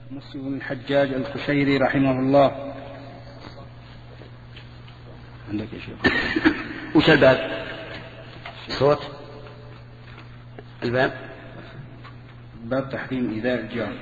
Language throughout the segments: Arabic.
مسلم بن الحجاج القشيري رحمه الله. عندك يا شيخ؟ وش الباب؟ صوت الباب باب تحريم إيذاء الجار.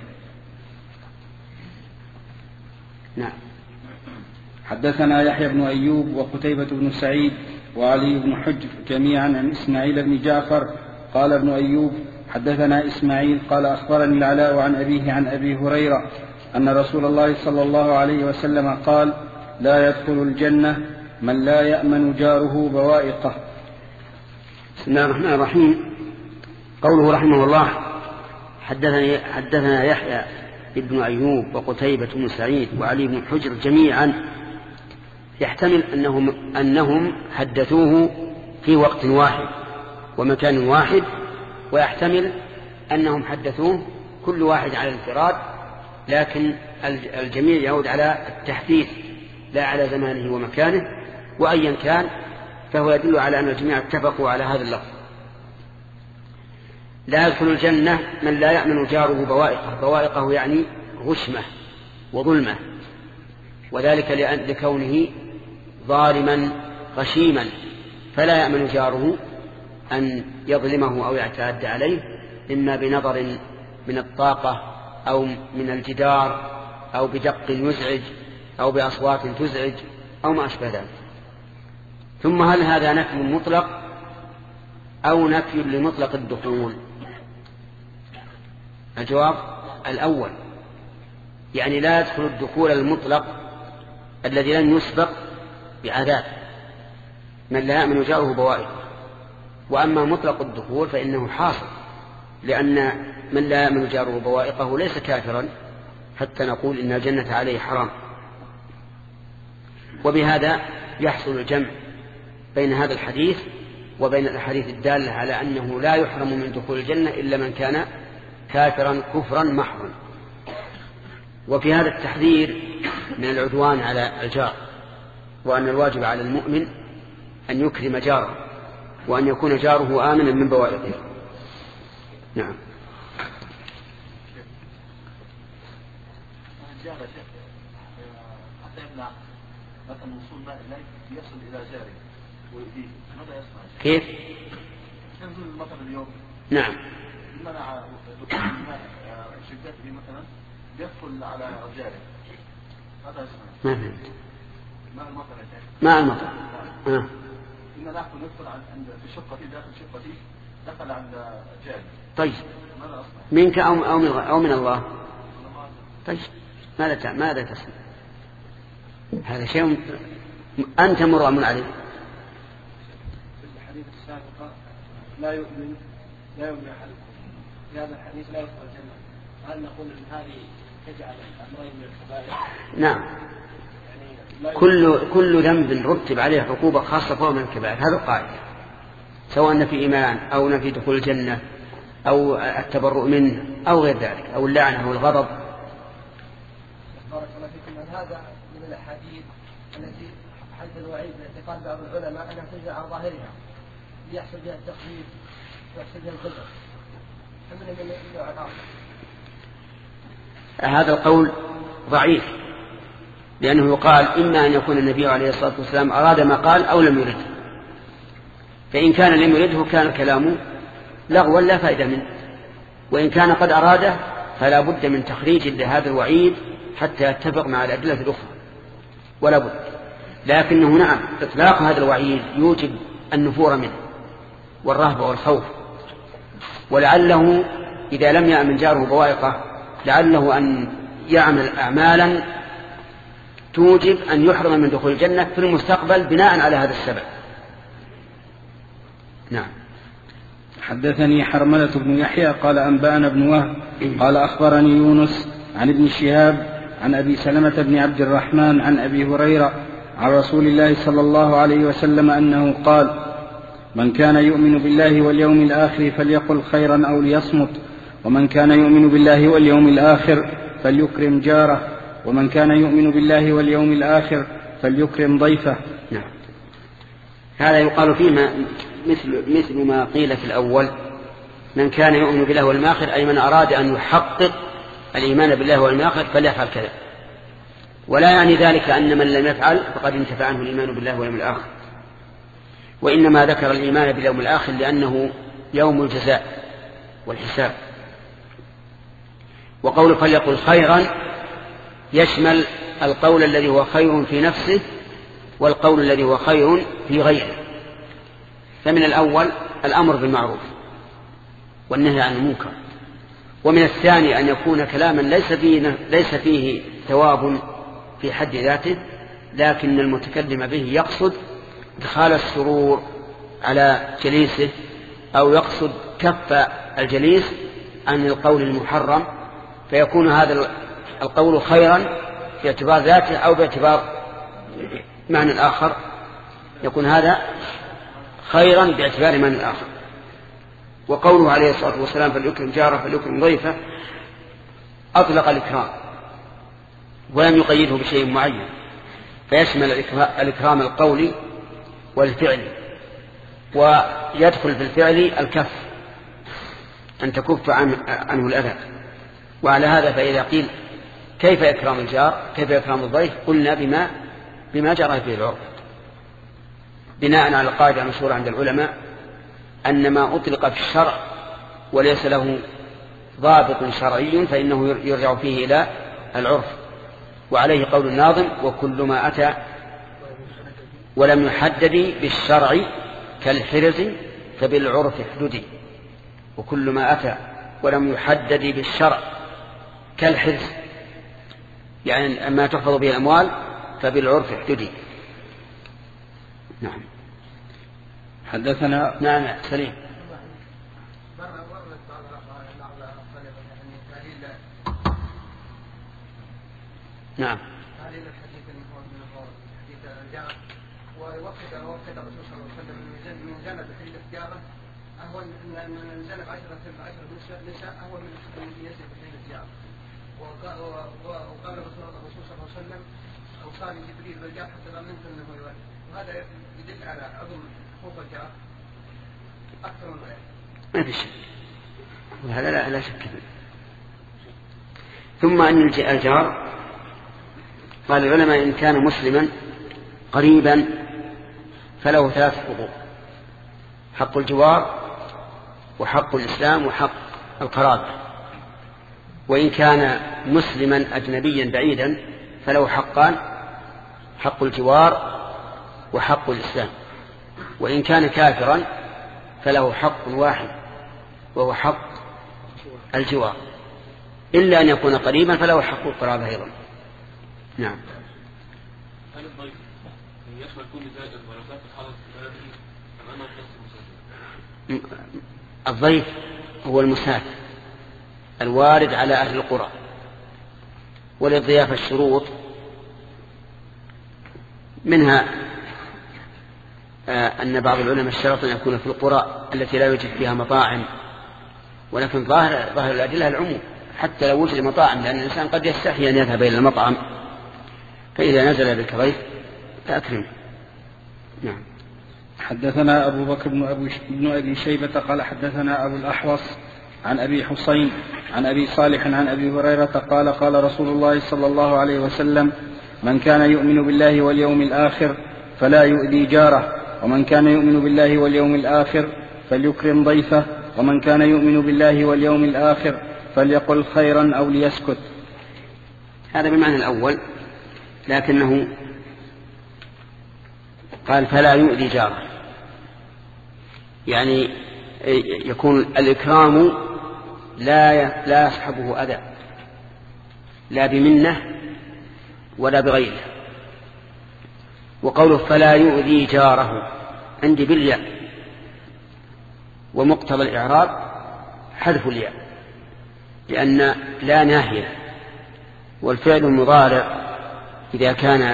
نعم. حدثنا يحيى بن أيوب وقتيبة بن سعيد وعلي بن حجر جميعا عن إسماعيل بن جعفر. قال ابن أيوب حدثنا إسماعيل قال أخبرني العلاء عن أبيه عن أبي هريرة أن رسول الله صلى الله عليه وسلم قال: لا يدخل الجنة من لا يأمن جاره بوائقه. بسم الله الرحمن الرحيم. قوله رحمه الله: حدثنا يحيى بن أيوب وقتيبة بن سعيد وعلي بن حجر جميعا، يحتمل أنهم حدثوه في وقت واحد ومكان واحد، ويحتمل أنهم حدثوه كل واحد على الانفراد، لكن الجميع يعود على التحديث لا على زمانه ومكانه، وأيا كان فهو يدل على أن الجميع اتفقوا على هذا اللفظ. لا يدخل الجنة من لا يأمن جاره بوائقه. بوائقه يعني غشمة وظلمة، وذلك لكونه ظالما غشيما، فلا يأمن جاره أن يظلمه أو يعتاد عليه، إما بنظر من الطاقة أو من الجدار أو بدق يزعج أو بأصوات تزعج أو ما أشبه ذلك. ثم هل هذا نفي مطلق أو نفي لمطلق الدخول؟ الجواب الأول، يعني لا يدخل الدخول المطلق الذي لن يسبق بعذاب من لا يأمن جاره بوائقه. وأما مطلق الدخول فإنه حاصل، لأن من لا يأمن جاره بوائقه ليس كافرا حتى نقول إن الجنة عليه حرام. وبهذا يحصل الجمع بين هذا الحديث وبين الأحاديث الدالة على أنه لا يحرم من دخول الجنة إلا من كان كافرا كفرا محرا. وفي هذا التحذير من العدوان على الجار، وأن الواجب على المؤمن أن يكرم جاره، وأن يكون جاره آمنا من بوائقه. نعم. مثلا وصول ماء إليه يصل إلى جاره ويؤذيه، ماذا يصنع؟ كيف؟ ينزل المطر اليوم. نعم. منع دخول الماء شدته مثلا يدخل على جاره، ماذا يصنع؟ ما فهمت. ماء المطر يا شيخ. ماء المطر. إن نحن ندخل عند في شقتي، داخل شقتي دخل عند جاري. طيب. ماذا أصنع؟ منك أو من الله؟ طيب. ماذا تصنع؟ هذا شيء أنت مرغم عليه. في الحديث السابق لا يؤمن أحدكم، في هذا الحديث لا يدخل الجنة. هل نقول أن هذه تجعل الأمرين من الكبائر؟ نعم. كل ذنب رتب عليه عقوبة خاصة فهو من الكبائر، هذا القاعدة، سواء نفي إيمان أو نفي دخول الجنة أو التبرؤ منه أو غير ذلك أو اللعنة أو الغضب. بارك الله فيكم. هذا من الأحاديث التي حد الوعيد باعتقاد بعض العلماء أنها تجري على ظاهرها ليحصل بها التخفيف ويحصل بها الخزر، من النوع الآخر. هذا القول ضعيف، لأنه يقال إما أن يكون النبي عليه الصلاة والسلام أراد ما قال أو لم يرده، فإن كان لم يرده كان كلامه لغوا لا فائدة منه، وإن كان قد أراده فلا بد من تخريج لهذا الوعيد حتى يتفق مع الأدلة الأخرى، ولا بد. لكنه نعم إطلاق هذا الوعيد يوجب النفور منه والرهبة والخوف، ولعله إذا لم يأمن جاره بوائقه لعله أن يعمل أعمالا توجب أن يحرم من دخول الجنة في المستقبل بناء على هذا السبب. نعم. حدثني حرملة بن يحيى قال أنبأنا بن وهب قال أخبرني يونس عن ابن شهاب عن أبي سلمة بن عبد الرحمن عن أبي هريرة عن رسول الله صلى الله عليه وسلم أنه قال: من كان يؤمن بالله واليوم الآخر فليقل خيرا أو ليصمت، ومن كان يؤمن بالله واليوم الآخر فليكرم جاره، ومن كان يؤمن بالله واليوم الآخر فليكرم ضيفه. نعم. هذا يقال فيه مثل ما قيل في الأول: من كان يؤمن بالله واليوم الآخر، أي من أراد أن يحقق الإيمان بالله واليوم الآخر فليفعل كذا، ولا يعني ذلك أن من لم يفعل فقد انتفع عنه الإيمان بالله واليوم الآخر، وإنما ذكر الإيمان باليوم الآخر لأنه يوم الجزاء والحساب. وقول فليقل خيرا يشمل القول الذي هو خير في نفسه والقول الذي هو خير في غيره. فمن الأول الأمر بالمعروف والنهي عن المنكر، ومن الثاني أن يكون كلاما ليس فيه ثواب في حد ذاته، لكن المتكلم به يقصد إدخال السرور على جليسه أو يقصد كف الجليس عن القول المحرم، فيكون هذا القول خيرا باعتبار ذاته أو باعتبار معنى آخر، يكون هذا خيرا باعتبار معنى آخر. وقوله عليه الصلاة والسلام فليكرم جاره فليكرم ضيفه أطلق الإكرام ولم يقيده بشيء معين، فيشمل الإكرام القولي والفعلي، ويدخل في الفعل الكف أن تكف عنه الأذى. وعلى هذا فإذا قيل كيف إكرام الجار كيف إكرام الضيف قلنا بما جرى فيه العرف، بناء على القاعدة المشهورة عند العلماء أن ما أطلق في الشرع وليس له ضابط شرعي فإنه يرجع فيه إلى العرف. وعليه قول الناظم وكل ما أتى ولم يحدد بالشرع كالحرز فبالعرف احددي. وكل ما أتى ولم يحدد بالشرع كالحرز يعني ما تحفظ به الأموال فبالعرف احددي. نعم. حدثنا نعم سليم. نعم. ووقت الرسول صلى الله عليه وسلم من جانب حديث الزيارة أهون من جانب 10 نساء أهون من يسرق حديث الزيارة. وقال الرسول صلى الله عليه وسلم أوصاني جبريل بالجار حتى ظننت أنه يولد، وهذا يدل على عظم حقوق الجار أكثر من غيره. ما في شك، وهذا لا شك فيه. ثم أن الجار قال العلماء إن كان مسلما قريبا فله 3 حقوق: حق الجوار وحق الإسلام وحق القرابة. وإن كان مسلما أجنبيا بعيدا فله حقان: حق الجوار وحق الإسلام. وإن كان كافرا فله حق واحد وهو حق الجوار، إلا أن يكون قريبا فله حق القرابة أيضا. نعم. هل الضيف يشمل كل زائر ولو كان في حالة بلده أمام المسافر؟ الضيف هو المسافر الوارد على أهل القرى. وللضيافة الشروط منها أن بعض العلماء اشترط أن يكون في القرى التي لا يوجد فيها مطاعم، ولكن ظاهر الأدلة العموم حتى لو وجد مطاعم، لأن الإنسان قد يستحي أن يذهب إلى المطعم، فإذا نزل بك ضيف فأكرم. نعم. حدثنا أبو بكر بن أبي شيبة قال حدثنا أبو الأحوص عن أبي حسين عن أبي صالح عن أبي هريرة قال قال رسول الله صلى الله عليه وسلم من كان يؤمن بالله واليوم الآخر فلا يؤذي جاره، ومن كان يؤمن بالله واليوم الآخر فليكرم ضيفه، ومن كان يؤمن بالله واليوم الآخر فليقل خيرا أو ليسكت. هذا بمعنى الأول، لكنه قال فلا يؤذي جاره، يعني يكون الإكرام لا يصحبه أذى، لا بمنه ولا بغيره. وقوله فلا يؤذي جاره عندي بالياء، ومقتضى الإعراب حذف الياء لأن لا ناهية، والفعل المضارع إذا كان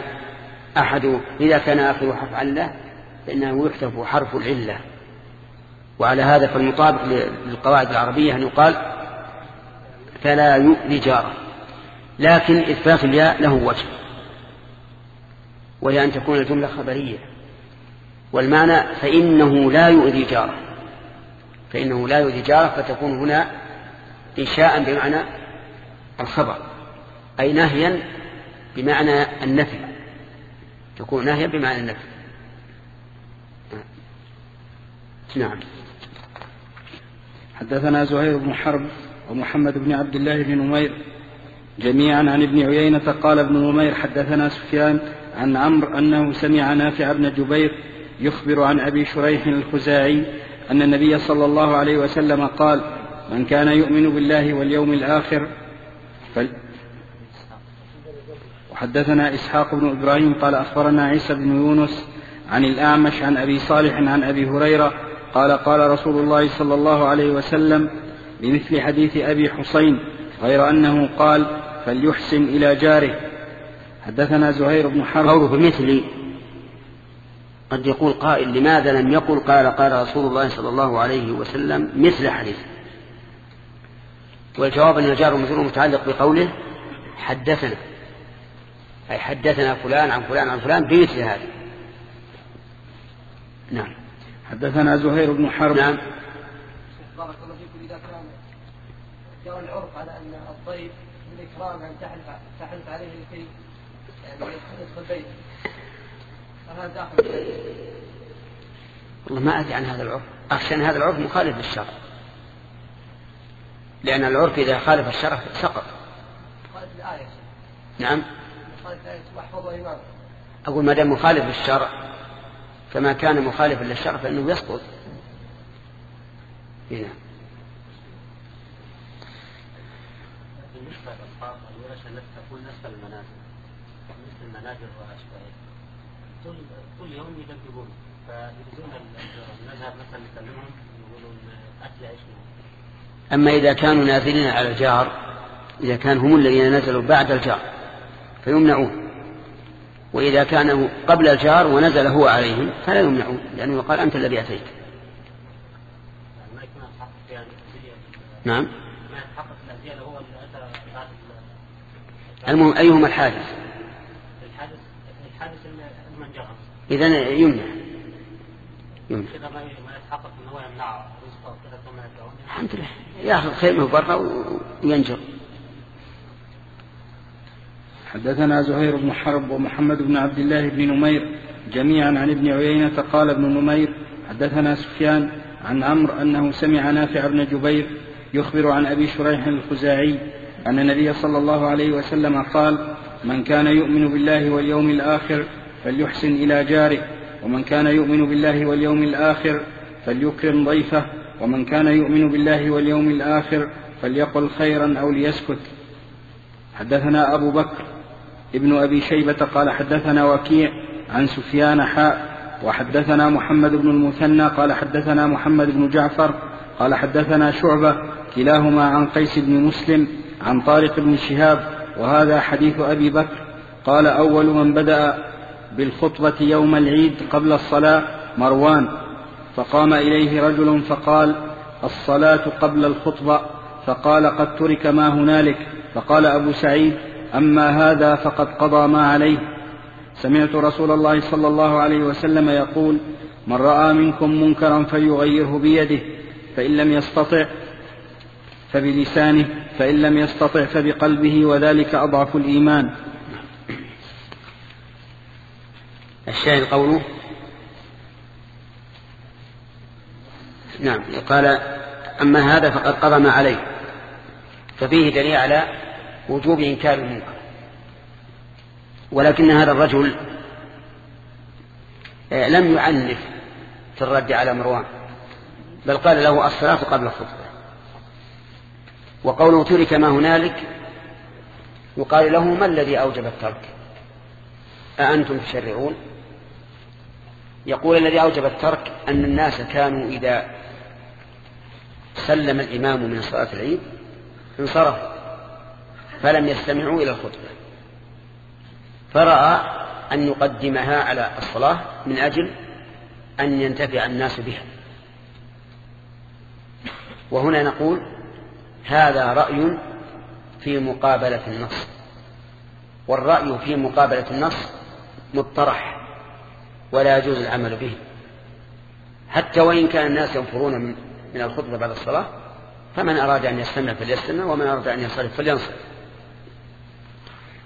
آخر حرف علة فإنه يحذف حرف العلة. وعلى هذا فالمطابق للقواعد العربية أن يقال فلا يؤذي جاره، لكن إثبات الياء له وجه، وهي أن تكون الجملة خبرية، والمعنى فإنه لا يؤذي جاره، فتكون هنا إنشاء بمعنى الخبر، أي نهيا بمعنى النفي، تكون نهيا بمعنى النفي. نعم. حدثنا زهير بن حرب ومحمد بن عبد الله بن نمير جميعا عن ابن عيينة قال ابن نمير حدثنا سفيان عن عمرو أنه سمع نافع بن جبير يخبر عن أبي شريح الخزاعي أن النبي صلى الله عليه وسلم قال: من كان يؤمن بالله واليوم الآخر وحدثنا إسحاق بن إبراهيم قال أخبرنا عيسى بن يونس عن الأعمش عن أبي صالح عن أبي هريرة قال: قال رسول الله صلى الله عليه وسلم بمثل حديث أبي حسين غير أنه قال: فليحسن إلى جاره. حدثنا زهير بن حرب. قوله بمثل قد يقول قائل: لماذا لم يقل قال رسول الله صلى الله عليه وسلم مثل حديث؟ والجواب أن الجار والمجرور متعلق بقوله حدثنا، أي حدثنا فلان عن فلان عن فلان بمثل هذا. نعم. حدثنا زهير بن حرب. نعم. بارك الله فيكم. إذا كان جرى العرف على أن الضيف من إكرام أن تحلف عليه لكي يدخل بيته، فهذا داخل البيت؟ والله ما أدري عن هذا العرف، أخشى أن هذا العرف مخالف للشرع، لأن العرف إذا خالف الشرع سقط. مخالف الآية. نعم. مخالف الآية واحفظوا إمامه. أقول ما دام مخالف للشرع فما كان مخالفا للشرع فإنه يسقط. هنا. بالنسبة للأصحاب الورش التي تقول نسبة المنازل مثل المنازل وأشباهها طول يوم يدببون، فيريدون نذهب مثلا نكلمهم يقولون أكل عيش. أما إذا كانوا نازلين على الجار، إذا كان هم الذين نزلوا بعد الجار فيمنعون، وإذا كانوا قبل الجار ونزل هو عليهم فلا يمنعون، لأنه قال أنت الذي أتيت. نعم. المهم أيهما الحادث؟ الحادث من جرى إذن يمنع. كذا ما يتحقق أنه هو يمنع رزقه كذا كما يدعون. الحمد لله يأخذ خيمه برا وينجر. حدثنا زهير بن حرب ومحمد بن عبد الله بن نمير جميعا عن ابن عيينة قال ابن نمير حدثنا سفيان عن عمرو أنه سمع نافع بن جبير يخبر عن أبي شريح الخزاعي أن النبي صلى الله عليه وسلم قال: من كان يؤمن بالله واليوم الآخر فليحسن إلى جاره، ومن كان يؤمن بالله واليوم الآخر فليكرم ضيفه، ومن كان يؤمن بالله واليوم الآخر فليقل خيرا أو ليسكت. حدثنا أبو بكر ابن أبي شيبة قال حدثنا وكيع عن سفيان وحدثنا محمد بن المثنى قال حدثنا محمد بن جعفر قال حدثنا شعبة كلاهما عن قيس بن مسلم عن طارق بن شهاب وهذا حديث أبي بكر. قال: أول من بدأ بالخطبة يوم العيد قبل الصلاة مروان، فقام إليه رجل فقال: الصلاة قبل الخطبة، فقال: قد ترك ما هنالك. فقال أبو سعيد: أما هذا فقد قضى ما عليه. سمعت رسول الله صلى الله عليه وسلم يقول: من رأى منكم منكرا فليغيره بيده، فإن لم يستطع فبلسانه، فإن لم يستطع فبقلبه، وذلك أضعف الإيمان. الشاهد قوله نعم قال: أما هذا فقد قضى ما عليه، ففيه دليل على وجوب إنكار المنكر. ولكن هذا الرجل لم يعنف في الرد على مروان، بل قال له: الصلاة قبل الخطبة. وقوله ترك ما هنالك يقال له: ما الذي أوجب الترك؟ أأنتم تشرعون؟ يقول: الذي أوجب الترك أن الناس كانوا إذا سلم الإمام من صلاة العيد انصرفوا فلم يستمعوا إلى الخطبة، فرأى أن يقدمها على الصلاة من أجل أن ينتفع الناس بها. وهنا نقول: هذا رأي في مقابلة النص، والرأي في مقابلة النص مطرح ولا يجوز العمل به، حتى وإن كان الناس ينفرون من الخطبة بعد الصلاة، فمن أراد أن يستمع فليستمع، ومن أراد أن ينصرف فلينصرف.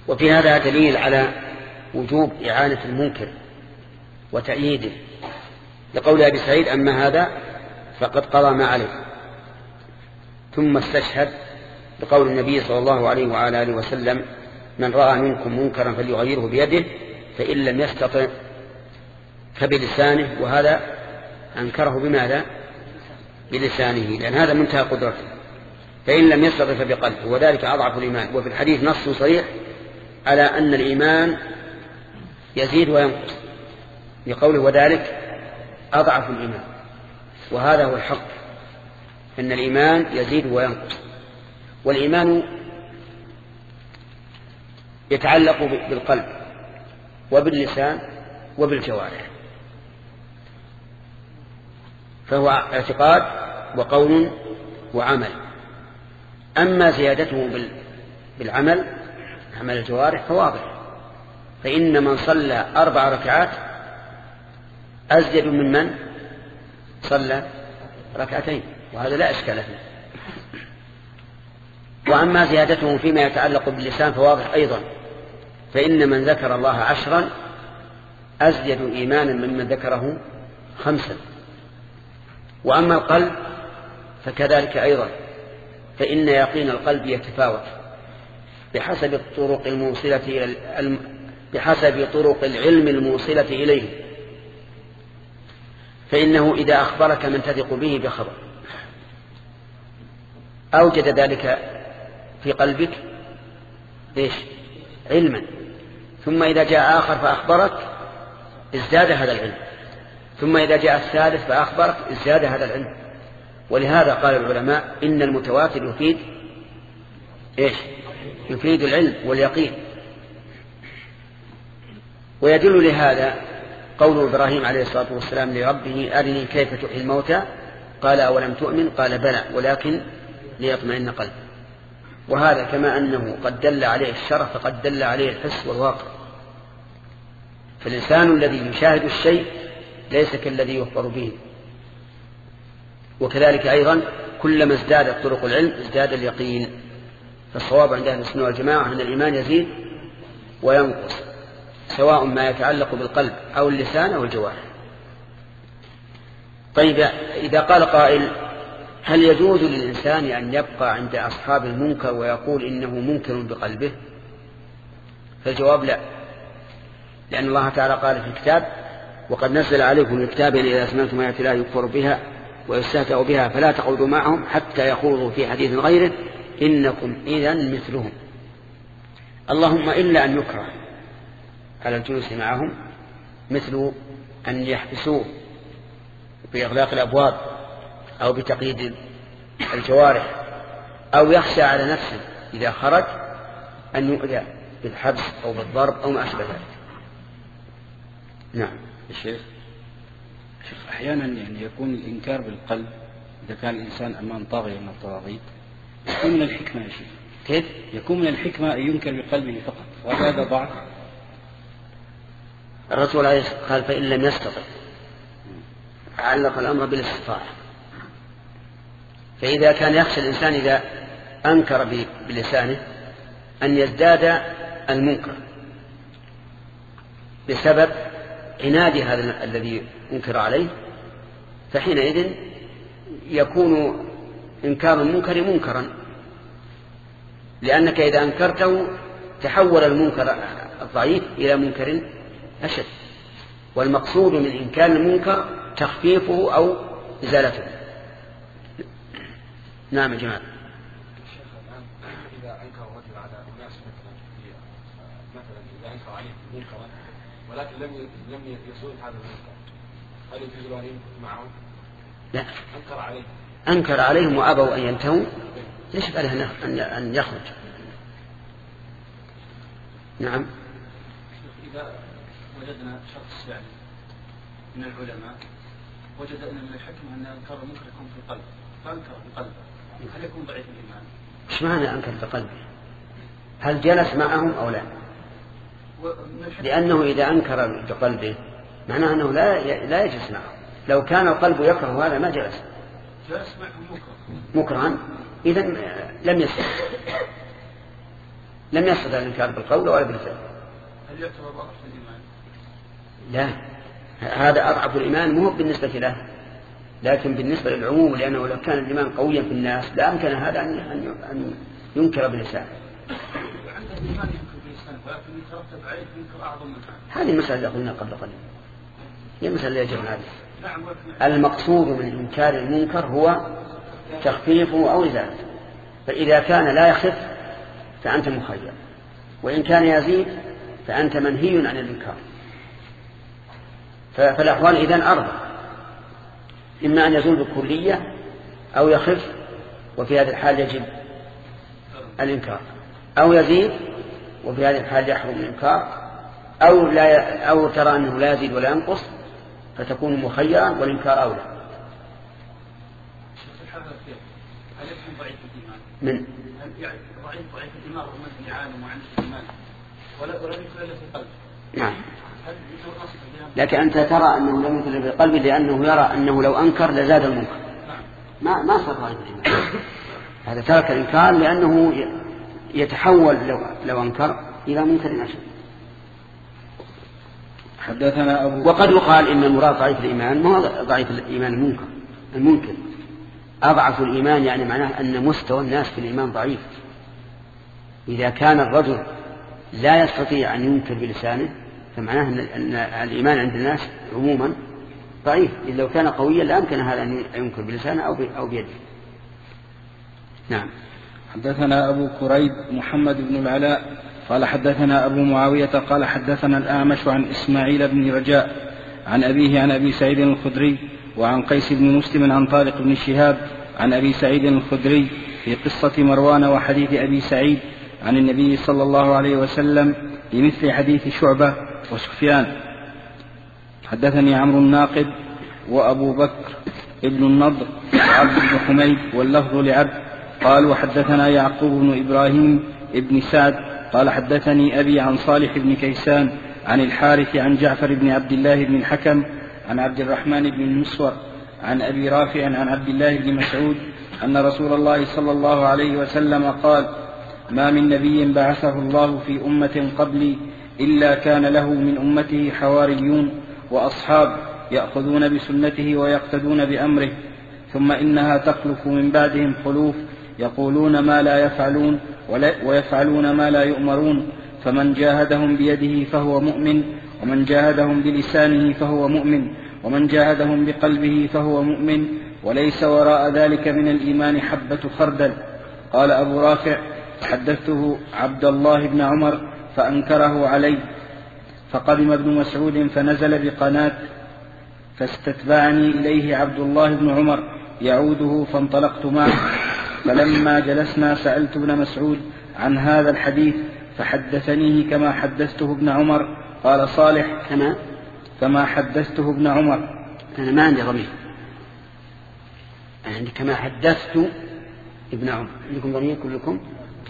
وفي هذا دليل على وجوب إعانة المنكر وتأييده، لقول أبي سعيد: أما هذا فقد قضى ما عليه. ثم استشهد بقول النبي صلى الله عليه وعلى آله وسلم: من رأى منكم منكرا فليغيره بيده، فإن لم يستطع فبلسانه، وهذا أنكره بماذا؟ بلسانه، لأن هذا منتهى قدرته. فإن لم يستطع فبقلبه، وذلك أضعف الإيمان. وفي الحديث نص صريح على أن الإيمان يزيد وينقص، بقوله: وذلك أضعف الإيمان. وهذا هو الحق، أن الإيمان يزيد وينقص. والإيمان يتعلق بالقلب وباللسان وبالجوارح، فهو اعتقاد وقول وعمل. أما زيادته بالعمل، عمل الجوارح، فواضح. فإن من صلى 4 ركعات أزيد من صلى 2 ركعات، وهذا لا إشكال فيه. وأما زيادته فيما يتعلق باللسان فواضح أيضا، فإن من ذكر الله 10 أزيد إيمانا ممن ذكره 5. وأما القلب فكذلك أيضا، فإن يقين القلب يتفاوت بحسب طرق العلم الموصلة إليه. فإنه إذا أخبرك من تثق به بخبر أوجد ذلك في قلبك علما، ثم إذا جاء آخر فأخبرك ازداد هذا العلم، ثم إذا جاء الثالث فأخبرك ازداد هذا العلم. ولهذا قال العلماء: إن المتواتر يفيد العلم واليقين. ويدل لهذا قول إبراهيم عليه الصلاة والسلام لربه: أرني كيف تحيي الموتى، قال: أولم تؤمن؟ قال: بلى، ولكن ليطمئن قلبي. وهذا كما أنه قد دل عليه الشرع فقد دل عليه الحس والواقع. فالإنسان الذي يشاهد الشيء ليس كالذي يخبر به. وكذلك أيضا كلما ازدادت طرق العلم ازداد اليقين. فالصواب عند أهل السنة والجماعة أن الإيمان يزيد وينقص، سواء ما يتعلق بالقلب أو اللسان أو الجوارح. طيب، إذا قال قائل: هل يجوز للإنسان أن يبقى عند أصحاب المنكر ويقول إنه منكر بقلبه؟ فالجواب لا، لأن الله تعالى قال في الكتاب: وقد نزل عليكم الكتاب إذا سمعتم آيات الله يكفر بها ويستهزأ بها فلا تقعدوا معهم حتى يخوضوا في حديث غيره إنكم إذن مثلهم. اللهم إلا أن يكره على الجلوس معهم، مثل أن يحبسوه بإغلاق الأبواب أو بتقييد الجوارح، أو يخشى على نفسه إذا خرج أن يؤذى بالحبس أو بالضرب أو ما أشبه ذلك. نعم. الشيخ أحيانا يكون الإنكار بالقلب إذا كان الإنسان أمام طاغية من الطواغيت، يكون من الحكمة يا شيخ. كيف؟ يكون من الحكمة أن ينكر بقلبه فقط، وهذا ضعف. الرسول عليه الصلاة والسلام قال: فإن لم يستطع، علق الأمر بالاستطاعة. فإذا كان يخشى الإنسان إذا أنكر بلسانه أن يزداد المنكر بسبب عناد هذا الذي أنكر عليه، فحينئذ يكون إنكار المنكر منكرا، لأنك إذا أنكرته تحول المنكر الضعيف إلى منكر أشد، والمقصود من إنكار المنكر تخفيفه أو إزالته. نعم يا جماعة. إذا أنكر الرجل على الناس مثلا إذا أنكر عليه منكرا ولكن لم يزول هذا المنكر، هل يجوز له أن ينكر معهم؟ لا، أنكر عليهم وأبوا أن ينتهوا، يجب عليه أن يخرج. نعم. إذا وجدنا شخص من العلماء وجد أن من الحكمة أن أنكر المنكر يكون في القلب، فأنكر بقلبه، هل يكون ضعيف الإيمان؟ إيش معنى أنكر بقلبه؟ هل جلس معهم أو لا؟ لأنه إذا أنكر بقلبه معناه أنه لا يجلس معهم. لو كان القلب يكره هذا ما جلس. جلس معهم مكرها، إذن لم يسلم. لم يستطع الإنكار بالقول ولا بالفعل. هل يعتبر ضعف الإيمان؟ لا، هذا أضعف الإيمان مو بالنسبة له، لكن بالنسبة للعموم، لأنه لو كان الإيمان قويا في الناس لا أمكن هذا أن ينكر بلسانه. هذه المسألة اللي قلنا قبل قليل، هي المسألة اللي يجب عليها. المقصود من إنكار المنكر هو تخفيفه أو إزالته، فإذا كان لا يخف فأنت مخير، وإن كان يزيد فأنت منهي عن الإنكار. فالأحوال إذن أربع، إما أن يزول بالكلية أو يخف، وفي هذه الحال يجب الإنكار، أو يزيد وفي هذه الحال يحرم الإنكار، أو ترى أنه لا يزيد ولا ينقص فتكون مخيرا والإنكار أولى. هل يكون ضعيف الإيمان؟ من؟ يعني ضعيف الإيمان رغم أنه يعاني وعنده الإيمان ولم يكن إلا في قلبه. نعم. لكن أنت ترى أنه لم يكن في قلبه لأنه يرى أنه لو أنكر لزاد المنكر. ما صار ضعيف الإيمان. هذا ترك الإنكار لأنه يتحول لو أنكر إلى منكر أشد. حدثنا أبو وقد يقال إن المراد ضعيف الإيمان ما هو ضعيف الإيمان المنكر. أضعف الإيمان يعني معناه أن مستوى الناس في الإيمان ضعيف. إذا كان الرجل لا يستطيع أن ينكر بلسانه فمعناه أن الإيمان عند الناس عموما ضعيف. إذا لو كان قويا لا يمكن هذا أن ينكر بلسانه أو بيده. نعم. حدثنا أبو كريب محمد بن العلاء قال حدثنا أبو معاوية قال حدثنا الأعمش عن إسماعيل بن رجاء عن أبيه عن أبي سعيد الخدري وعن قيس بن مسلم عن طارق بن شهاب عن أبي سعيد الخدري في قصة مروان وحديث أبي سعيد عن النبي صلى الله عليه وسلم بمثل حديث شعبة وسفيان. حدثني عمرو الناقد وأبو بكر ابن النضر وعبد بن حميد واللفظ لعبد قال وحدثنا يعقوب بن إبراهيم ابن سعد قال حدثني أبي عن صالح بن كيسان عن الحارث عن جعفر بن عبد الله بن الحكم عن عبد الرحمن بن المسور عن أبي رافع عن عبد الله بن مسعود أن رسول الله صلى الله عليه وسلم قال ما من نبي بعثه الله في أمة قبلي إلا كان له من أمته حواريون وأصحاب يأخذون بسنته ويقتدون بأمره ثم إنها تخلف من بعدهم خلوف يقولون ما لا يفعلون ويفعلون ما لا يؤمرون فمن جاهدهم بيده فهو مؤمن ومن جاهدهم بلسانه فهو مؤمن ومن جاهدهم بقلبه فهو مؤمن وليس وراء ذلك من الإيمان حبة خردل. قال أبو رافع حدثته عبد الله بن عمر فأنكره علي فقدم ابن مسعود فنزل بقناة فاستتبعني إليه عبد الله بن عمر يعوده فانطلقت معه فلما جلسنا سألت ابن مسعود عن هذا الحديث فحدثنيه كما حدثته ابن عمر. قال صالح كما حدثته ابن عمر. أنا ما عندي ضمير، عندي كما حدثت ابن عمر. عندكم ضمير كلكم؟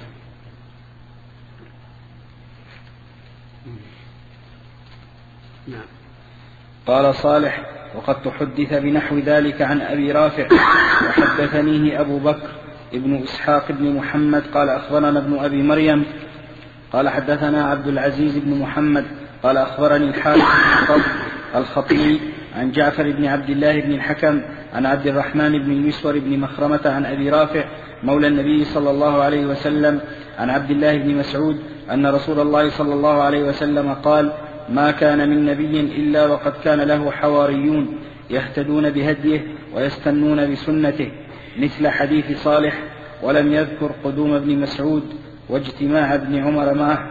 نعم. قال صالح وقد تحدث بنحو ذلك عن أبي رافع وحدثنيه أبو بكر ابن إسحاق بن محمد قال أخبرنا ابن أبي مريم قال حدثنا عبد العزيز بن محمد قال أخبرني الحارث بن الخطيب عن جعفر بن عبد الله بن الحكم عن عبد الرحمن بن المسور بن مخرمة عن أبي رافع مولى النبي صلى الله عليه وسلم عن عبد الله بن مسعود أن رسول الله صلى الله عليه وسلم قال ما كان من نبي إلا وقد كان له حواريون يهتدون بهديه ويستنون بسنته مثل حديث صالح ولم يذكر قدوم ابن مسعود واجتماع ابن عمر معه.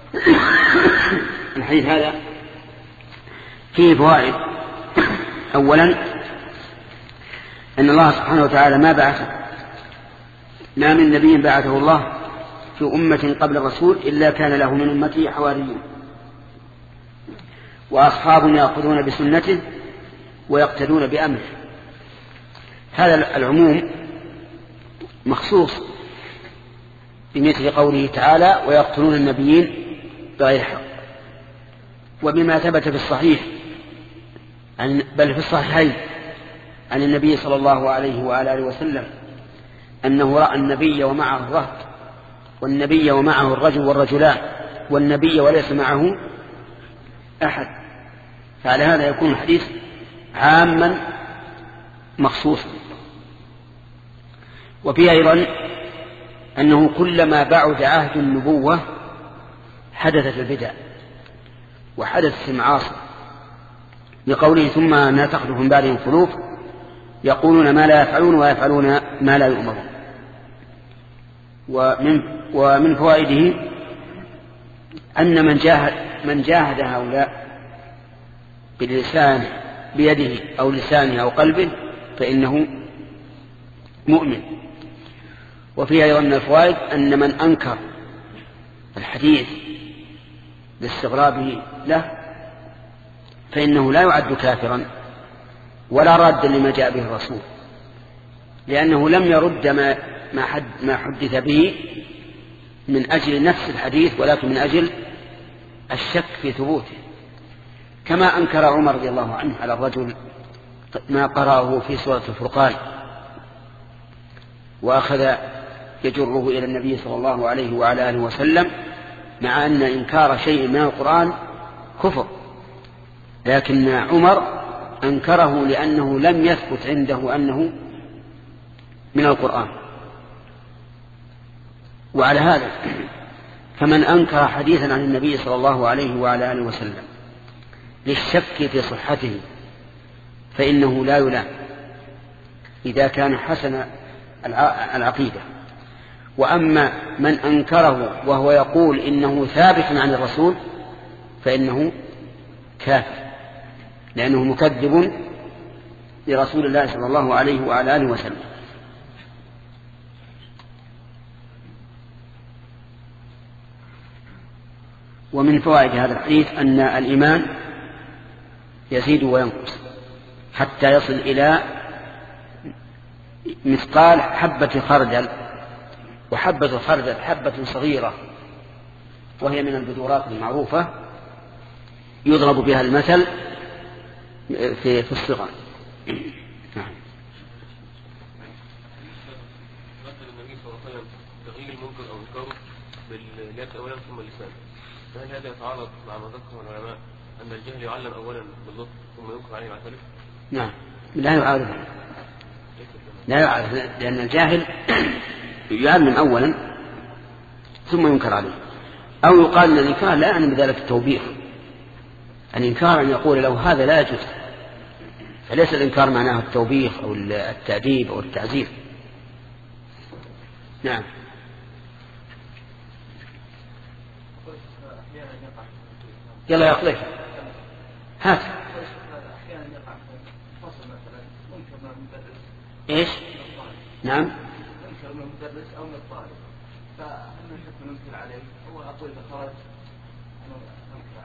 الحديث هذا فيه فوائد. أولا أن الله سبحانه وتعالى ما من نبي بعثه الله في أمة قبل الرسول إلا كان له من أمته حواريون وأصحاب يأخذون بسنته ويقتدون بأمره. هذا العموم مخصوص بمثل قوله تعالى ويقتلون النبيين بغير حق، وبما ثبت في الصحيح بل في الصحيحين عن النبي صلى الله عليه وآله وسلم أنه رأى النبي ومعه الرهط والنبي ومعه الرجل والرجلان والنبي وليس معه أحد، فعلى هذا يكون الحديث عاما مخصوصا. وفيه أيضا أنه كلما بعد عهد النبوة حدثت البدع وحدثت المعاصي، لقوله ثم لا تخلف من بعدهم خلوف يقولون ما لا يفعلون ويفعلون ما لا يؤمرون. ومن فوائده أن من جاهد هؤلاء باللسان بيده أو لسانه أو قلبه فإنه مؤمن. وفيها أيضا من الفوائد أن من أنكر الحديث لاستغرابه له فإنه لا يعد كافرا ولا رادا لما جاء به الرسول، لأنه لم يرد ما حدث به من أجل نفس الحديث ولكن من أجل الشك في ثبوته، كما أنكر عمر رضي الله عنه على الرجل ما قرأه في سورة الفرقان وأخذ يجره إلى النبي صلى الله عليه وعلى آله وسلم، مع أن إنكار شيء من القرآن كفر، لكن عمر أنكره لأنه لم يثبت عنده أنه من القرآن. وعلى هذا فمن أنكر حديثا عن النبي صلى الله عليه وعلى آله وسلم للشك في صحته فإنه لا يلام إذا كان حسن العقيدة. وأما من أنكره وهو يقول إنه ثابت عن الرسول فإنه كافر، لأنه مكذب لرسول الله صلى الله عليه وعلى آله وسلم. ومن فوائد هذا الحديث أن الإيمان يزيد وينقص حتى يصل إلى مثقال حبة خردل، وحبة الخردل حبة صغيرة وهي من البذورات المعروفة يضرب بها المثل في الصغر. نعم. مثل النبي صلى الله عليه وسلم تغيير المنكر أو إنكاره باليد أولا ثم اللسان، فهل هذا يتعارض مع ما ذكره العلماء أن الجهل يعلم أولا باللطف ثم ينكر عليه بعد ذلك؟ نعم، لا يعارض، لا يعارض، لأن الجاهل يعلم أولا ثم ينكر عليه. أو يقال أن الإنكار لا يعني بذلك التوبيخ، الإنكار أن يقول له هذا لا يجوز، فليس الإنكار معناه التوبيخ أو التأديب أو التعزير. نعم. يلا يا خليفة هات. إيش؟ نعم. ينكر من المدرس أو من الطالب، فهل نحب ننكر عليه؟ هو أقول إذا خرج ننكر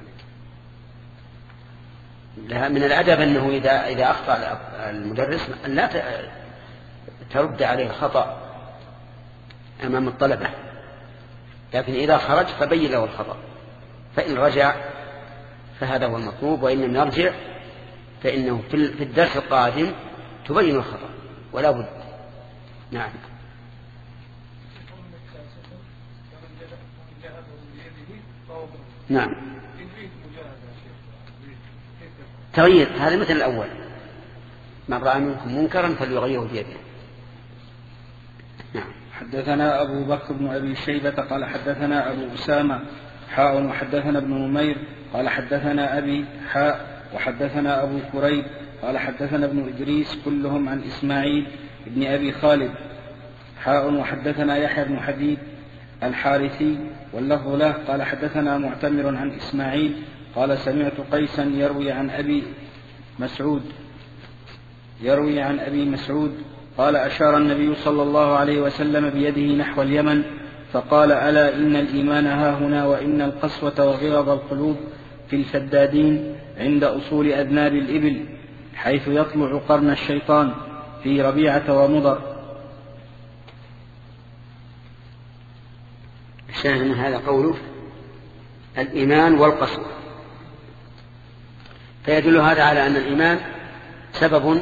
عليه. لا، من الأدب أنه إذا أخطأ المدرس لا ترد عليه الخطأ أمام الطلبة، لكن إذا خرج فبين له الخطأ، فإن رجع فهذا هو المطلوب، وإن لم يرجع فإنه في الدرس القادم تبين الخطأ ولا بد. نعم. نعم. تغيير هذا مثل الأول، من رأى منكم منكرا فليغيره بيده. نعم. حدثنا أبو بكر بن أبي شيبة قال حدثنا أبو أسامة حاء وحدثنا ابن نمير قال حدثنا أبي حاء وحدثنا أبو كريب قال حدثنا ابن إدريس كلهم عن إسماعيل ابن أبي خالد حاء وحدثنا يحيى بن حبيب الحارثي واللفظ له قال حدثنا معتمر عن إسماعيل قال سمعت قيسا يروي عن أبي مسعود قال أشار النبي صلى الله عليه وسلم بيده نحو اليمن فقال ألا إن الإيمان هاهنا وإن القسوة وغلظ القلوب في الفدادين عند أصول أذناب الإبل حيث يطلع قرن الشيطان في ربيعة ومضر. الشاهد من هذا قوله الإيمان والقسوة، فيدل هذا على أن الإيمان سبب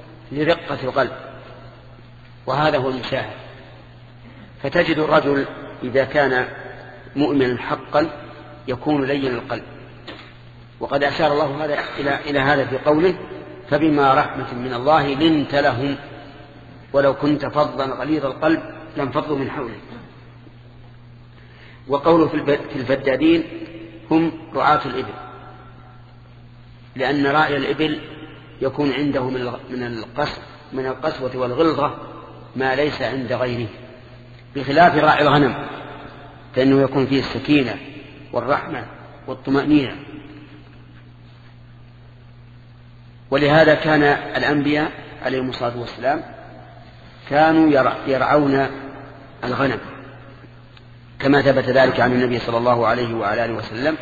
لرقة القلب، وهذا هو المشاهد. فتجد الرجل إذا كان مؤمنا حقا يكون لين القلب. وقد أشار الله إلى هذا في قوله فبما رحمة من الله لنت لهم ولو كنت فظا غليظ القلب لانفضوا من حولك. وقوله في الفدادين هم رعاة الإبل، لأن راعي الإبل يكون عنده من القسوة والغلظة ما ليس عند غيره، بخلاف راعي الغنم فإنه يكون فيه السكينة والرحمة والطمأنينة. ولهذا كان الأنبياء عليهم الصلاة والسلام كانوا يرعون الغنم، كما ثبت ذلك عن النبي صلى الله عليه وعلى آله وسلم.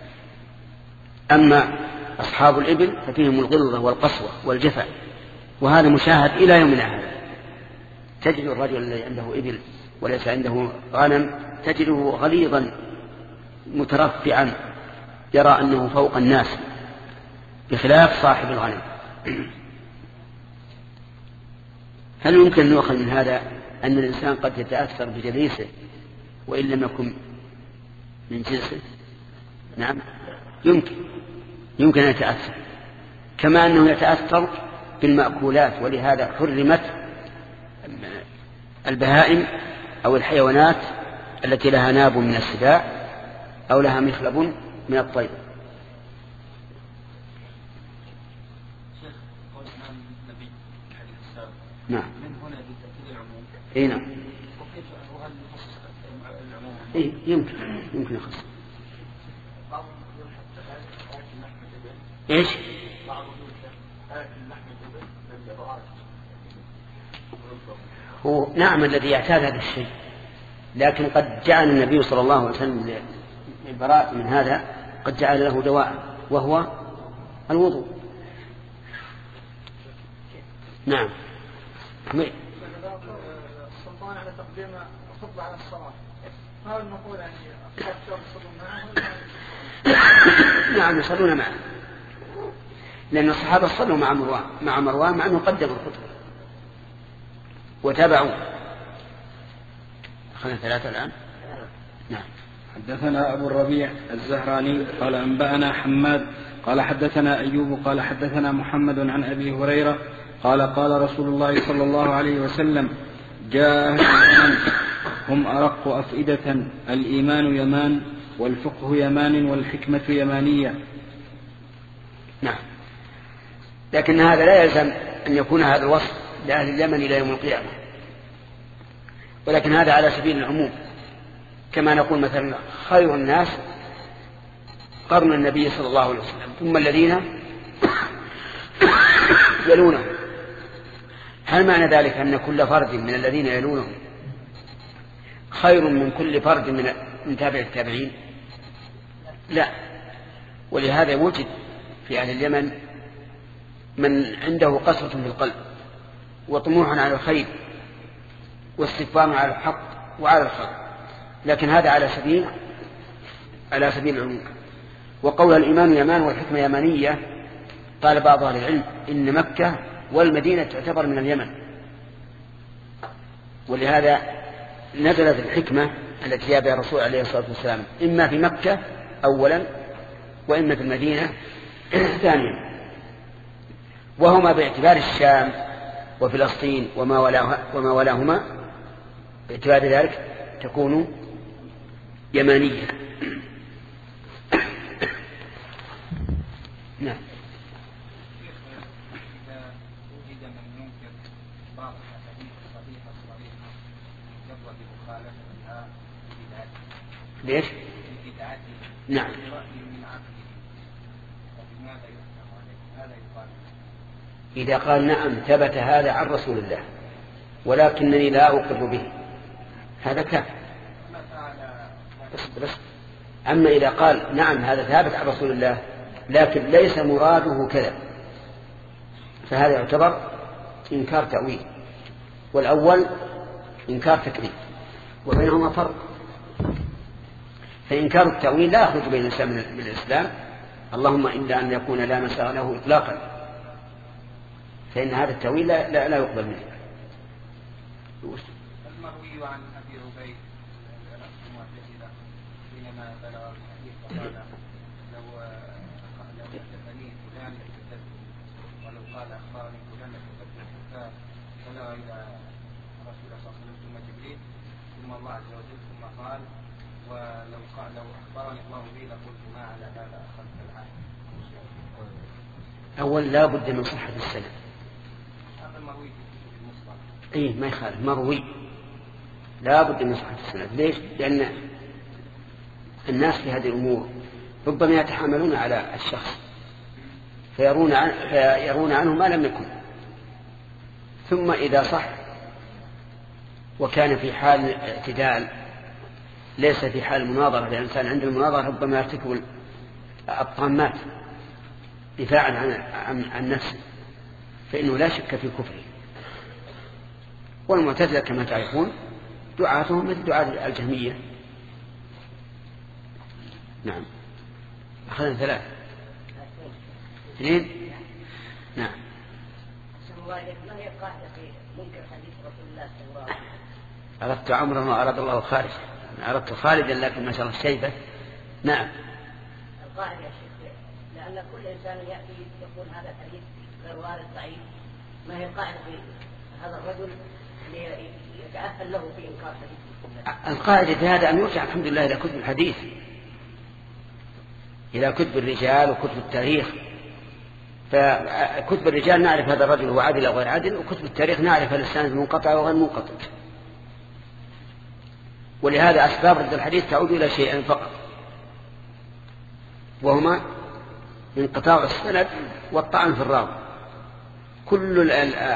أما أصحاب الإبل ففيهم الغلظة والقسوة والجفاء، وهذا مشاهد إلى يومنا هذا. تجد الرجل الذي عنده إبل وليس عنده غنم تجده غليظا مترفعا يرى أنه فوق الناس، بخلاف صاحب الغنم. هل يمكن أن نؤخذ من هذا أن الإنسان قد يتأثر بجليسه وإن لم يكن من جنسه؟ نعم، يمكن أن يتأثر، كما أنه يتأثر بالمأكولات. ولهذا حرمت البهائم أو الحيوانات التي لها ناب من السباع أو لها مخلب من الطير. نعم. من هنا بالتأكيد العموم. اي نعم. وكيف وهل يخصص العموم؟ اي يمكن يخصص. ايش؟ هو نعم الذي يعتاد هذا الشيء، لكن قد جعل النبي صلى الله عليه وسلم للبراءة من هذا قد جعل له دواء وهو الوضوء. نعم. السلطان على تقديم الخطبة على الصلاة، هل نقول يعني أصحاب الشيخ يصلون معه؟ نعم يصلون معه، لأن الصحابة صلوا مع مروان مع أنه قدم الخطبة وتابعوا. أخذنا 3 الآن. نعم. حدثنا أبو الربيع الزهراني قال أنبأنا حماد قال حدثنا أيوب قال حدثنا محمد عن أبي هريرة قال قال رسول الله صلى الله عليه وسلم جاء أهل اليمن هم أرق أفئدة، الإيمان يمان والفقه يمان والحكمة يمانية. نعم. لكن هذا لا يلزم أن يكون هذا الوصف لأهل اليمن إلى يوم القيامة، ولكن هذا على سبيل العموم، كما نقول مثلا خير الناس قرن النبي صلى الله عليه وسلم ثم الذين يلونه. هل معنى ذلك أن كل فرد من الذين يلونهم خير من كل فرد من تابع التابعين؟ لا. ولهذا وجد في أهل اليمن من عنده قسوة في القلب وطموح على الخير واستكبار على الحق وعلى الخير، لكن هذا على سبيل العموم. وقول الإيمان يمان والحكمة يمانية قال بعض أهل العلم إن مكة والمدينة تعتبر من اليمن، ولهذا نزلت الحكمة التي جاء بها الرسول عليه الصلاة والسلام إما في مكة أولا وإما في المدينة ثانيا، وهما باعتبار الشام وفلسطين وما ولاهما باعتبار ذلك تكون يمانية. نعم. ليش؟ نعم. إذا قال نعم ثبت هذا عن رسول الله ولكنني لا أقر به هذا كافر. بس. أما إذا قال نعم هذا ثابت عن رسول الله لكن ليس مراده كذا فهذا يعتبر إنكار تأويل، والأول إنكار تكذيب وبينهما فرق. فإنكار التأويل لا يخرج بين الإنسان من الإسلام، اللهم إلا أن يكون لا مساغ له إطلاقا، فإن هذا التأويل لا يقبل منه. المروي عن أبي عبيد بلغ الحديث فقال لو حدثني فلان لكتبته، ولو قال أخبرني فلان لكتبته، فبلغ إلى رسول الله صلى الله عليه وسلم ثم جبريل ثم الله عز وجل ثم قال ولو أخبرني الله به لقلت ما على هذا أخذت العهد. أول لا بد من صحة السند. هذا مروي في المصطلح. إيه ما يخالف مروي، لا بد من صحة السند. ليش؟ لأن الناس في هذه الأمور ربما يتحاملون على الشخص فيرون عنه ما لم يكن، ثم إذا صح وكان في حال اعتدال ليس في حال المناظرة، الإنسان عند المناظرة ربما يرتكب الطامات دفاعا عن نفسه، فإنه لا شك في كفره. والمعتزلة كما تعرفون دعاتهم مثل دعاة الجهمية. نعم. أخذنا 3 2. نعم. ما هي القاعدة في منكر حديث رسول الله صلى الله عليه وسلم؟ أردت عمرا وأراد الله خالد، أردت خالدا لكن ما شاء الله الشيبة. نعم. القاعدة يا شيخ، لأن كل إنسان يأتي يقول هذا الحديث غير وارد ضعيف، ما هي القاعدة في هذا الرجل اللي يتأهل له في إنكار حديث؟ القاعدة في هذا أن يرجع الحمد لله إلى كتب الحديث، إلى كتب الرجال وكتب التاريخ. فكتب الرجال نعرف هذا الرجل هو عادل أو غير عادل، وكتب التاريخ نعرف هل السند منقطع أو غير منقطع. ولهذا أسباب رد الحديث تعود إلى شيئين فقط، وهما انقطاع السند والطعن في الراوي. كل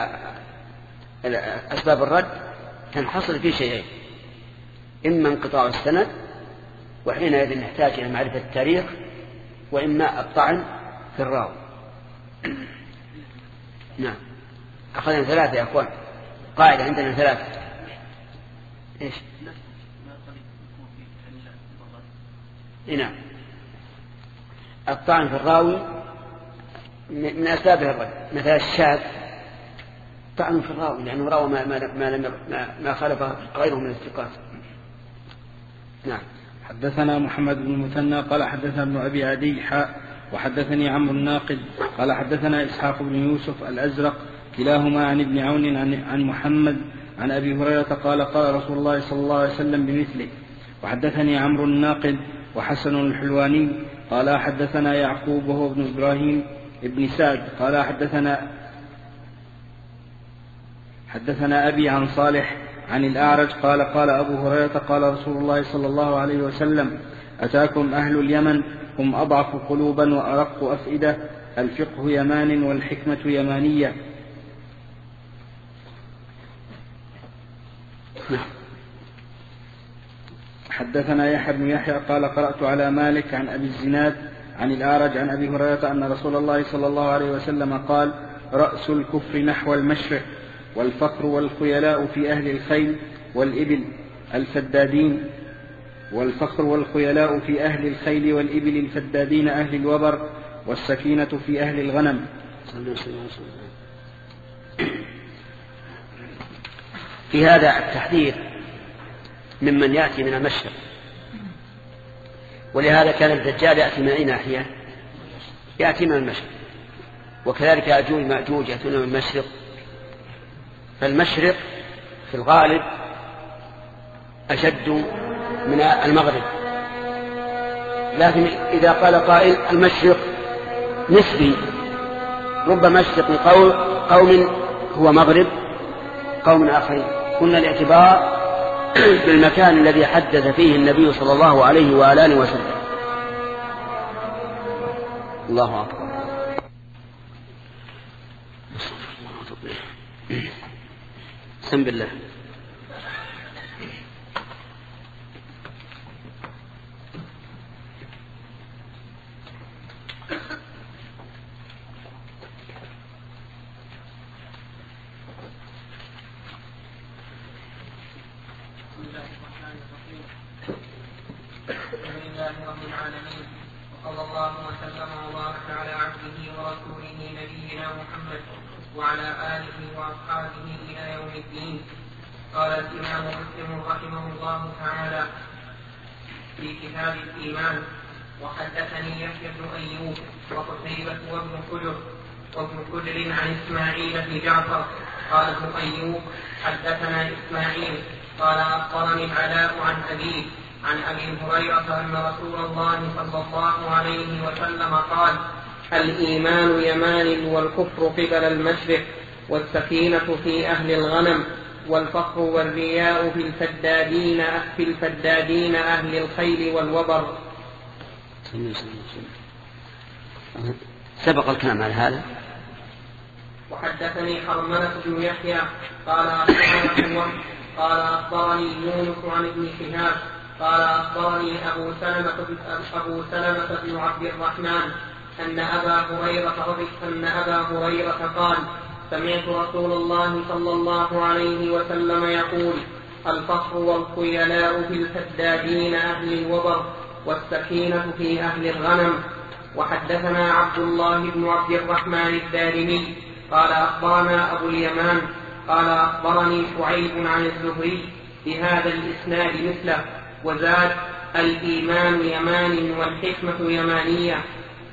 أسباب الرد تنحصر في شيئين، إما انقطاع السند وحينئذ نحتاج إلى معرفة التاريخ، وإما الطعن في الراوي. نعم. أخذنا 3 يا أخوان، قاعدة عندنا 3. إيش؟ نعم. الطعن في الراوي من أسبابها الرد، مثلا الشاذ طعن في الراوي لأنه روى ما خالف غيره من الثقات. نعم. حدثنا محمد بن المثنى قال حدثنا ابن أبي عدي وحدثني عمرو الناقد قال حدثنا إسحاق بن يوسف الأزرق كلاهما عن ابن عون عن محمد عن أبي هريرة قال قال رسول الله صلى الله عليه وسلم بمثله. وحدثني عمرو الناقد وحسن الحلواني قال حدثنا يعقوب وهو ابن إبراهيم ابن سعد قال حدثنا أبي عن صالح عن الأعرج قال قال أبو هريرة قال رسول الله صلى الله عليه وسلم أتاكم أهل اليمن هم أضعف قلوبا وأرق أفئدة، الفقه يمان والحكمة يمانية. حدثنا يحيى بن يحيى قال قرأت على مالك عن أبي الزناد عن الأعرج عن أبي هريرة أن رسول الله صلى الله عليه وسلم قال رأس الكفر نحو المشرق، والفقر والخيلاء في أهل الخيل والإبل الفدادين، والفقر والخيلاء في أهل الخيل والإبل الفدادين أهل الوبر، والسكينة في أهل الغنم. في هذا التحذير ممن يأتي من المشرق، ولهذا كان الدجال يأتي من أي ناحية؟ يأتي من المشرق، وكذلك يأجوج مأجوج يأتون من المشرق. فالمشرق في الغالب أشد من المغرب، لكن إذا قال قائل المشرق نسبي، رب مشرق قوم هو مغرب قوم آخرين. قلنا الاعتبار بالمكان الذي حدث فيه النبي صلى الله عليه وآله وسلم. الله أكبر. بسم الله. رب العالمين، وصلى الله وسلم وبارك على عبده ورسوله نبينا محمد وعلى آله وأصحابه إلى يوم الدين. قال الإمام مسلم رحمه الله تعالى: في كتاب الإيمان. وحدثني يحيى بن أيوب وقتيبة وابن حجر عن إسماعيل بن جعفر قال ابن أيوب حدثنا إسماعيل قال أخبرني العلاء عن أبيه عن أبي هريرة أن رسول الله صلى الله عليه وسلم قال: الإيمان يمان والكفر قبل المشرق، والسكينة في أهل الغنم، والفخر والرياء في الفدادين أهل الخيل والوبر. سبق الكلام على هذا. وحدثني حرملة بن يحيى قال أخبرني يونس عن ابن شهاب قال أخبرني أبو سلمة بن عبد الرحمن أن أبا هريرة قال: سمعت رسول الله صلى الله عليه وسلم يقول: الفخر والخيلاء في الفدادين أهل الوبر، والسكينة في أهل الغنم. وحدثنا عبد الله بن عبد الرحمن الدارمي قال أخبرنا أبو اليمان قال أخبرني شعيب عن الزهري بهذا الإسناد مثله، وزاد: الإيمان يمان والحكمة يمانية.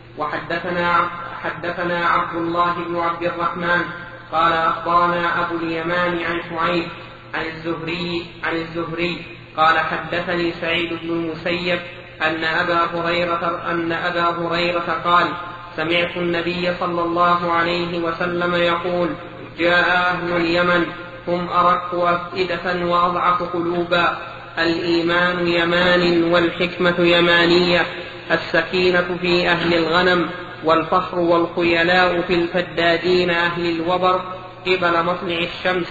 وحدثنا عبد الله بن عبد الرحمن قال أخبرنا أبو اليمان عن شعيب عن الزهري قال: حدثني سعيد بن المسيب أن أبا هريرة قال: سمعت النبي صلى الله عليه وسلم يقول: جاء أهل اليمن هم أرق أفئدة وأضعف قلوبا، الإيمان يمان والحكمة يمانية، السكينة في أهل الغنم، والفخر والخيلاء في الفدادين أهل الوبر قبل مطلع الشمس.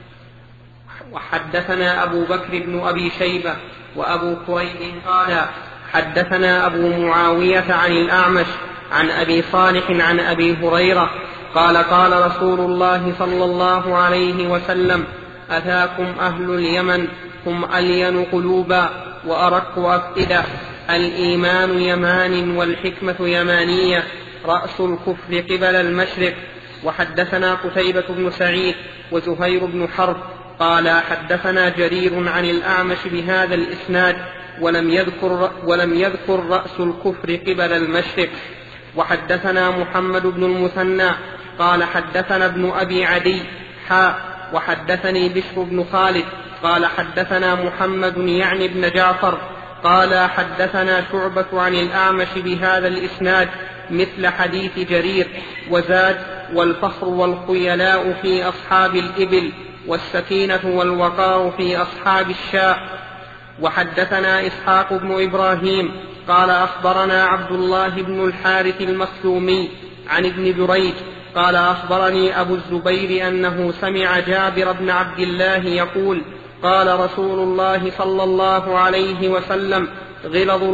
وحدثنا أبو بكر بن أبي شيبة وأبو كريب قال: حدثنا أبو معاوية عن الأعمش عن أبي صالح عن أبي هريرة قال: قال رسول الله صلى الله عليه وسلم: أتاكم أهل اليمن هم ألين قلوبا وأرق أفئدة، الإيمان يمان والحكمة يمانية، رأس الكفر قبل المشرق. وحدثنا قتيبة بن سعيد وزهير بن حرب قال: حدثنا جرير عن الأعمش بهذا الإسناد ولم يذكر رأس الكفر قبل المشرق. وحدثنا محمد بن المثنى قال: حدثنا ابن أبي عدي وحدثني بشر بن خالد قال: حدثنا محمد يعني بن جعفر قال: حدثنا شعبة عن الأعمش بهذا الإسناد مثل حديث جرير، وزاد: والفخر والخيلاء في أصحاب الإبل، والسكينة والوقار في أصحاب الشاء. وحدثنا إسحاق بن إبراهيم قال: أخبرنا عبد الله بن الحارث المخزومي عن ابن جريج قال: أخبرني أبو الزبير أنه سمع جابر بن عبد الله يقول: قال رسول الله صلى الله عليه وسلم: غلظ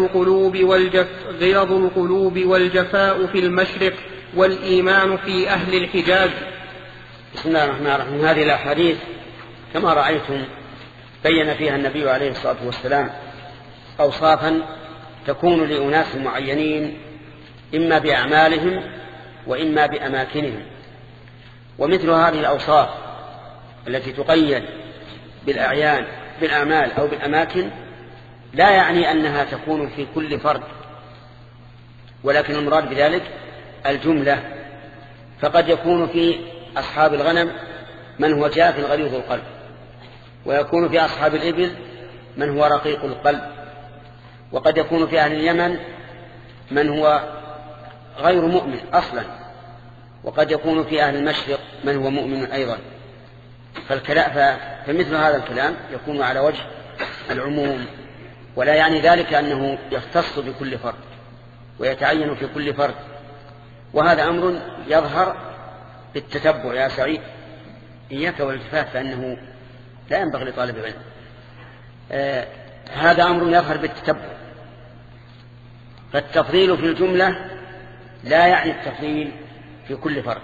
القلوب والجفاء في المشرق، والإيمان في أهل الحجاز. بسم الله الرحمن الرحيم. هذه الأحاديث كما رأيتم بين فيها النبي عليه الصلاة والسلام أوصافا تكون لأناس معينين إما بأعمالهم وإما بأماكنهم. ومثل هذه الأوصاف التي تقيد بالأعمال أو بالأماكن لا يعني أنها تكون في كل فرد، ولكن المراد بذلك الجملة. فقد يكون في أصحاب الغنم من هو جاف غليظ القلب، ويكون في أصحاب الإبل من هو رقيق القلب، وقد يكون في أهل اليمن من هو غير مؤمن أصلا، وقد يكون في أهل المشرق من هو مؤمن أيضا. فمثل هذا الكلام يكون على وجه العموم، ولا يعني ذلك أنه يختص بكل فرد ويتعين في كل فرد. وهذا أمر يظهر بالتتبع يا سعيد، إياك والالتفات، فإنه لا ينبغي لطالب العلم. هذا أمر يظهر بالتتبع. فالتفضيل في الجملة لا يعني التفضيل في كل فرد.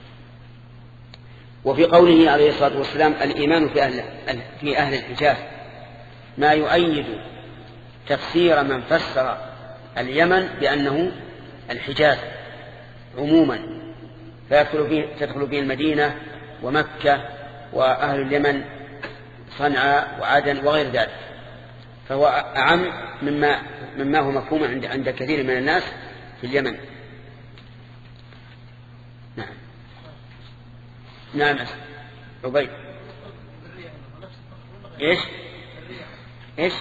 وفي قوله عليه الصلاة والسلام: الإيمان في أهل الحجاز، ما يؤيد تفسير من فسر اليمن بأنه الحجاز عموما، فتدخل به المدينة ومكة وأهل اليمن صنعاء وعدن وغير ذلك، فهو أعم مما هو مفهوم عند كثير من الناس في اليمن. نعم. نعم عبيد. إيش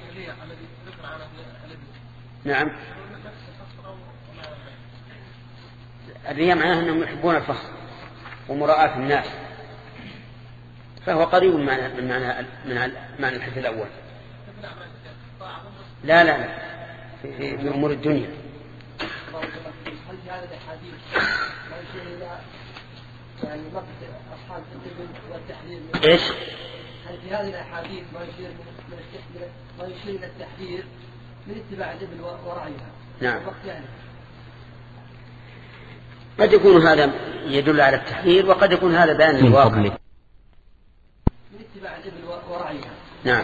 نعم الرياء معناه أنهم يحبون الفخر ومراءة الناس، فهو قريب من معنى الحديث الأول. لا في أمور الدنيا. هل في هذا الحديث ما يشير إلى يعني مقت أصحاب الإبل والتحذير؟ إيش؟ هل في هذه الأحاديث ما يشير إلى التحذير من اتباع الإبل ورعيها؟ نعم. قد يكون هذا يدل على التحذير وقد يكون هذا بيان للواقع. من اتباع الإبل ورعيها. نعم.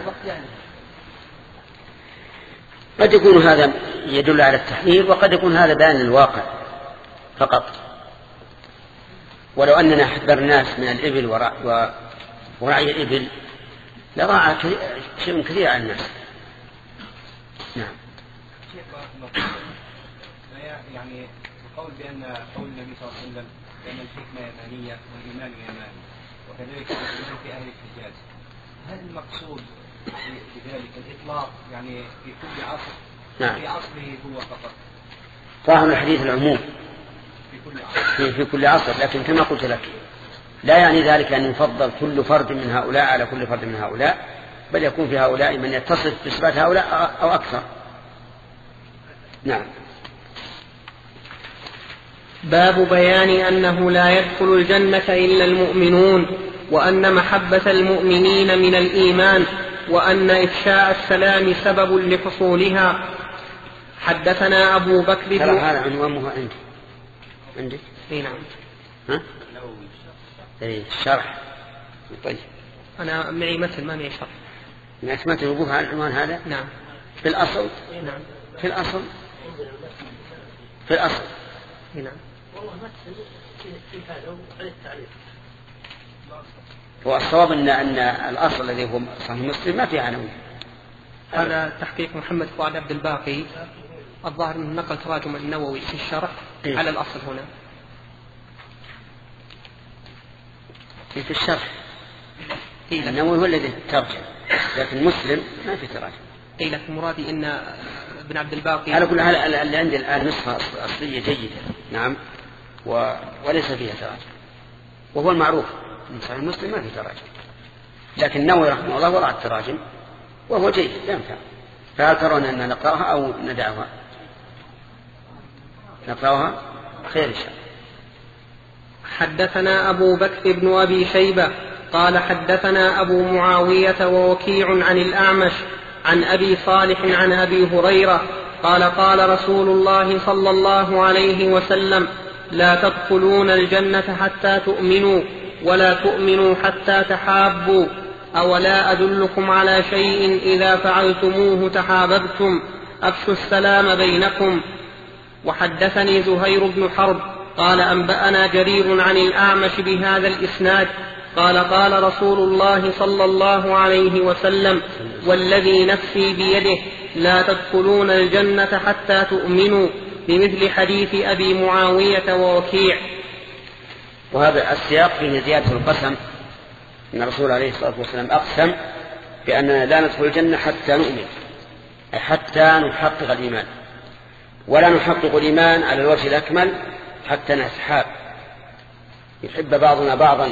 قد يكون هذا يدل على التحذير وقد يكون هذا بيان للواقع فقط. ولو أننا حذر الناس من الإبل ورعي الإبل لراعى شيء كثير على الناس. نعم. يعني القول بأن قول النبي صلى الله عليه وسلم بأن الحكمة يمانية والإيمان يماني وكذلك في أهل الحجاز، هل المقصود بذلك الإطلاق يعني في كل عصر؟ نعم. في عصره هو فقط؟ ظاهر الحديث العموم في كل عصر، لكن كما قلت لك لا يعني ذلك أن يفضل كل فرد من هؤلاء على كل فرد من هؤلاء، بل يكون في هؤلاء من يتصف بصفات هؤلاء أو أكثر. نعم. باب بيان أنه لا يدخل الجنة إلا المؤمنون، وأن محبة المؤمنين من الإيمان، وأن إفشاء السلام سبب لحصولها. حدثنا أبو بكر بن هذا عنوانها عندك؟ نعم. ها؟ الشرح. طيب. أنا معي مثل ما معي شرح. متن وقوفها على العنوان هذا؟ نعم. في الأصل؟ نعم. في الأصل. نعم. والله مثل في هذا عن التعليق. والصواب أن الأصل الذي هو صحيح مسلم ما فيه عناوين. هذا تحقيق محمد فؤاد عبد الباقي، الظاهر من نقل تراجم النووي في الشرح على الأصل هنا. في الشرح النووي هو الذي ترجم، لكن مسلم ما في تراجم. لكن مرادي أن ابن عبد الباقي على كل حال اللي عندي الآن نسخة أصلية جيدة. نعم. وليس فيها تراجم، وهو المعروف من صحيح مسلم ما في تراجم، لكن النووي رحمه الله وضع التراجم وهو جيد ينفع. فهل ترون أن نقرأها أو ندعها؟ نقرأها خير إن شاء الله. حدثنا أبو بكر بن أبي شيبة قال حدثنا أبو معاوية ووكيع عن الأعمش عن أبي صالح عن أبي هريرة قال قال رسول الله صلى الله عليه وسلم: لا تدخلون الجنة حتى تؤمنوا، ولا تؤمنوا حتى تحابوا، أولا أدلكم على شيء إذا فعلتموه تحاببتم، أفشوا السلام بينكم. وحدثني زهير بن حرب قال أنبأنا جرير عن الأعمش بهذا الإسناد قال قال رسول الله صلى الله عليه وسلم: والذي نفسي بيده لا تدخلون الجنة حتى تؤمنوا، بمثل حديث أبي معاوية ووكيع. وهذا السياق فيه زيادة القسم، أن الرسول عليه الصلاة والسلام أقسم بأننا لا ندخل الجنة حتى نؤمن، أي حتى نحقق الإيمان، ولا نحقق الإيمان على الوجه الأكمل حتى نتحاب، يحب بعضنا بعضا.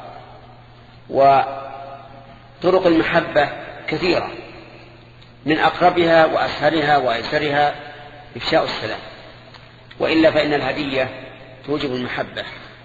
وطرق المحبة كثيرة، من أقربها وأسهلها وأيسرها إفشاء السلام، وإلا فإن الهدية توجب المحبة.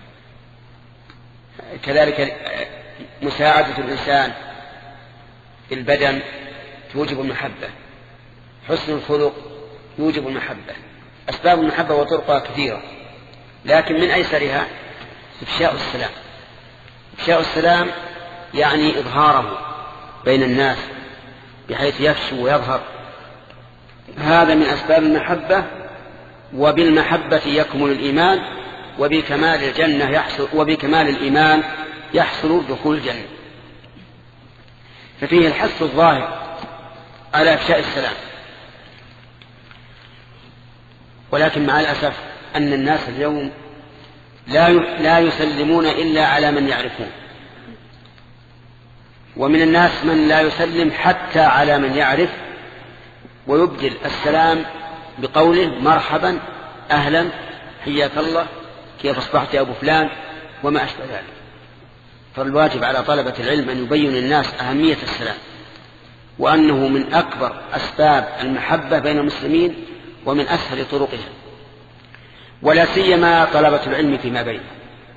كذلك مساعدة الإنسان بالبدن توجب المحبة، حسن الخلق يوجب المحبة. أسباب المحبة وطرقها كثيرة، لكن من أيسرها إفشاء السلام. إفشاء السلام يعني إظهاره بين الناس بحيث يفشو ويظهر، هذا من أسباب المحبة. وبالمحبة يكمل الإيمان، وبكمال الجنة يحصل، وبكمال الإيمان يحصل دخول الجنة. ففيه الحث الظاهر على إفشاء السلام، ولكن مع الأسف أن الناس اليوم لا يسلمون إلا على من يعرفون، ومن الناس من لا يسلم حتى على من يعرف، ويبدل السلام بقوله مرحبا أهلا حياك الله كيف أصبحت يا أبو فلان وما أشبه ذلك. فالواجب على طلبة العلم أن يبين للناس أهمية السلام، وأنه من أكبر أسباب المحبة بين المسلمين ومن أسهل طرقها، ولا سيما طلبة العلم فيما بينهم،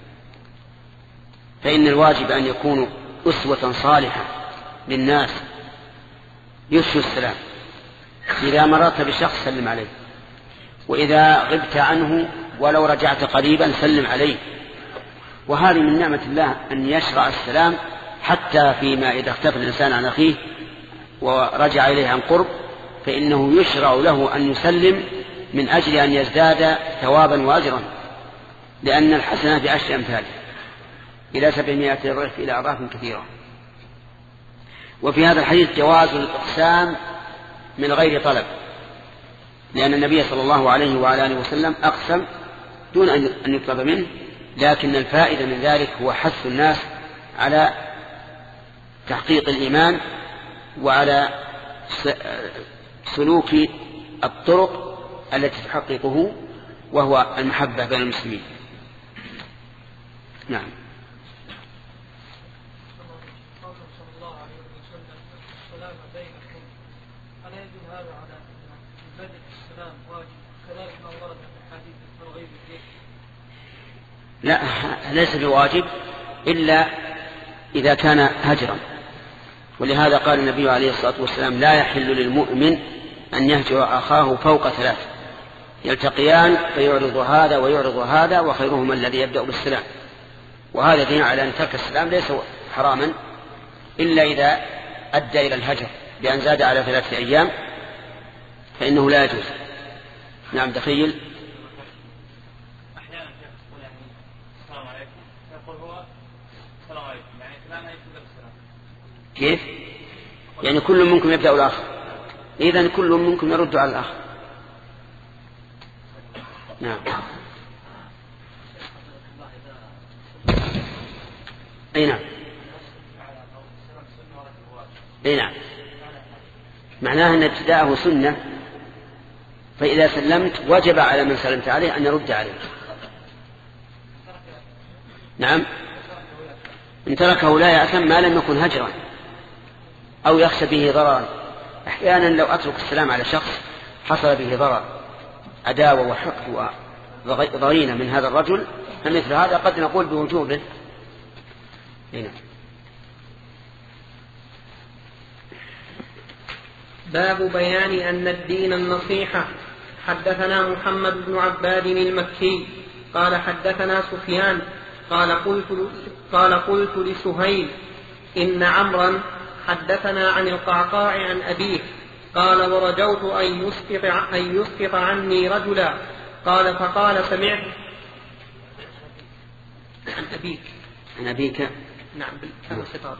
فإن الواجب أن يكونوا أسوة صالحة للناس، يفشوا السلام. إذا مررت بشخص سلم عليه، وإذا غبت عنه ولو رجعت قريبا سلم عليه. وهذه من نعمة الله أن يشرع السلام حتى فيما إذا اختفى الإنسان عن أخيه ورجع إليه عن قرب، فإنه يشرع له أن يسلم من أجل أن يزداد ثوابا وأجرا، لأن الحسنة بعشر أمثالها إلى 700 ضعف إلى أضعاف كثيرة. وفي هذا الحديث جواز الإقسام من غير طلب، لأن النبي صلى الله عليه وعلى آله وسلم أقسم دون أن يطلب منه، لكن الفائدة من ذلك هو حث الناس على تحقيق الإيمان وعلى سلوك الطرق التي تحققه، وهو المحبة بين المسلمين. نعم. لا، ليس بواجب إلا إذا كان هجرا، ولهذا قال النبي عليه الصلاة والسلام لا يحل للمؤمن أن يهجر أخاه فوق 3، يلتقيان فيعرض هذا ويعرض هذا وخيرهما الذي يبدأ بالسلام. وهذا دين على أن ترك السلام ليس حراما إلا إذا أدى إلى الهجر بأن زاد على 3 أيام فإنه لا يجوز. نعم. تخيل كيف؟ يعني كل منكم يبدأ الآخر، إذن كل منكم يرد على الآخر. نعم. أي نعم. أي نعم. معناه أن ابتداءه سنة، فإذا سلمت وجب على من سلمت عليه أن يرد عليه. نعم. إن تركه لا يأثم ما لم يكن هجرا أو يخشى به ضررا. أحيانا لو أترك السلام على شخص حصل به ضرر، عداوة وحقد وضغينة من هذا الرجل، فمثل هذا قد نقول بوجوبه. هنا. باب بيان أن الدين النصيحة. حدثنا محمد بن عباد المكي قال حدثنا سفيان قال قلت لسهيل إن عمرا حدثنا عن القعقاع عن أبيه قال ورجوت أن يسقط عني رجلا قال فقال سمعت عن أبيك. عن أبيك. نعم بالكلام السطار.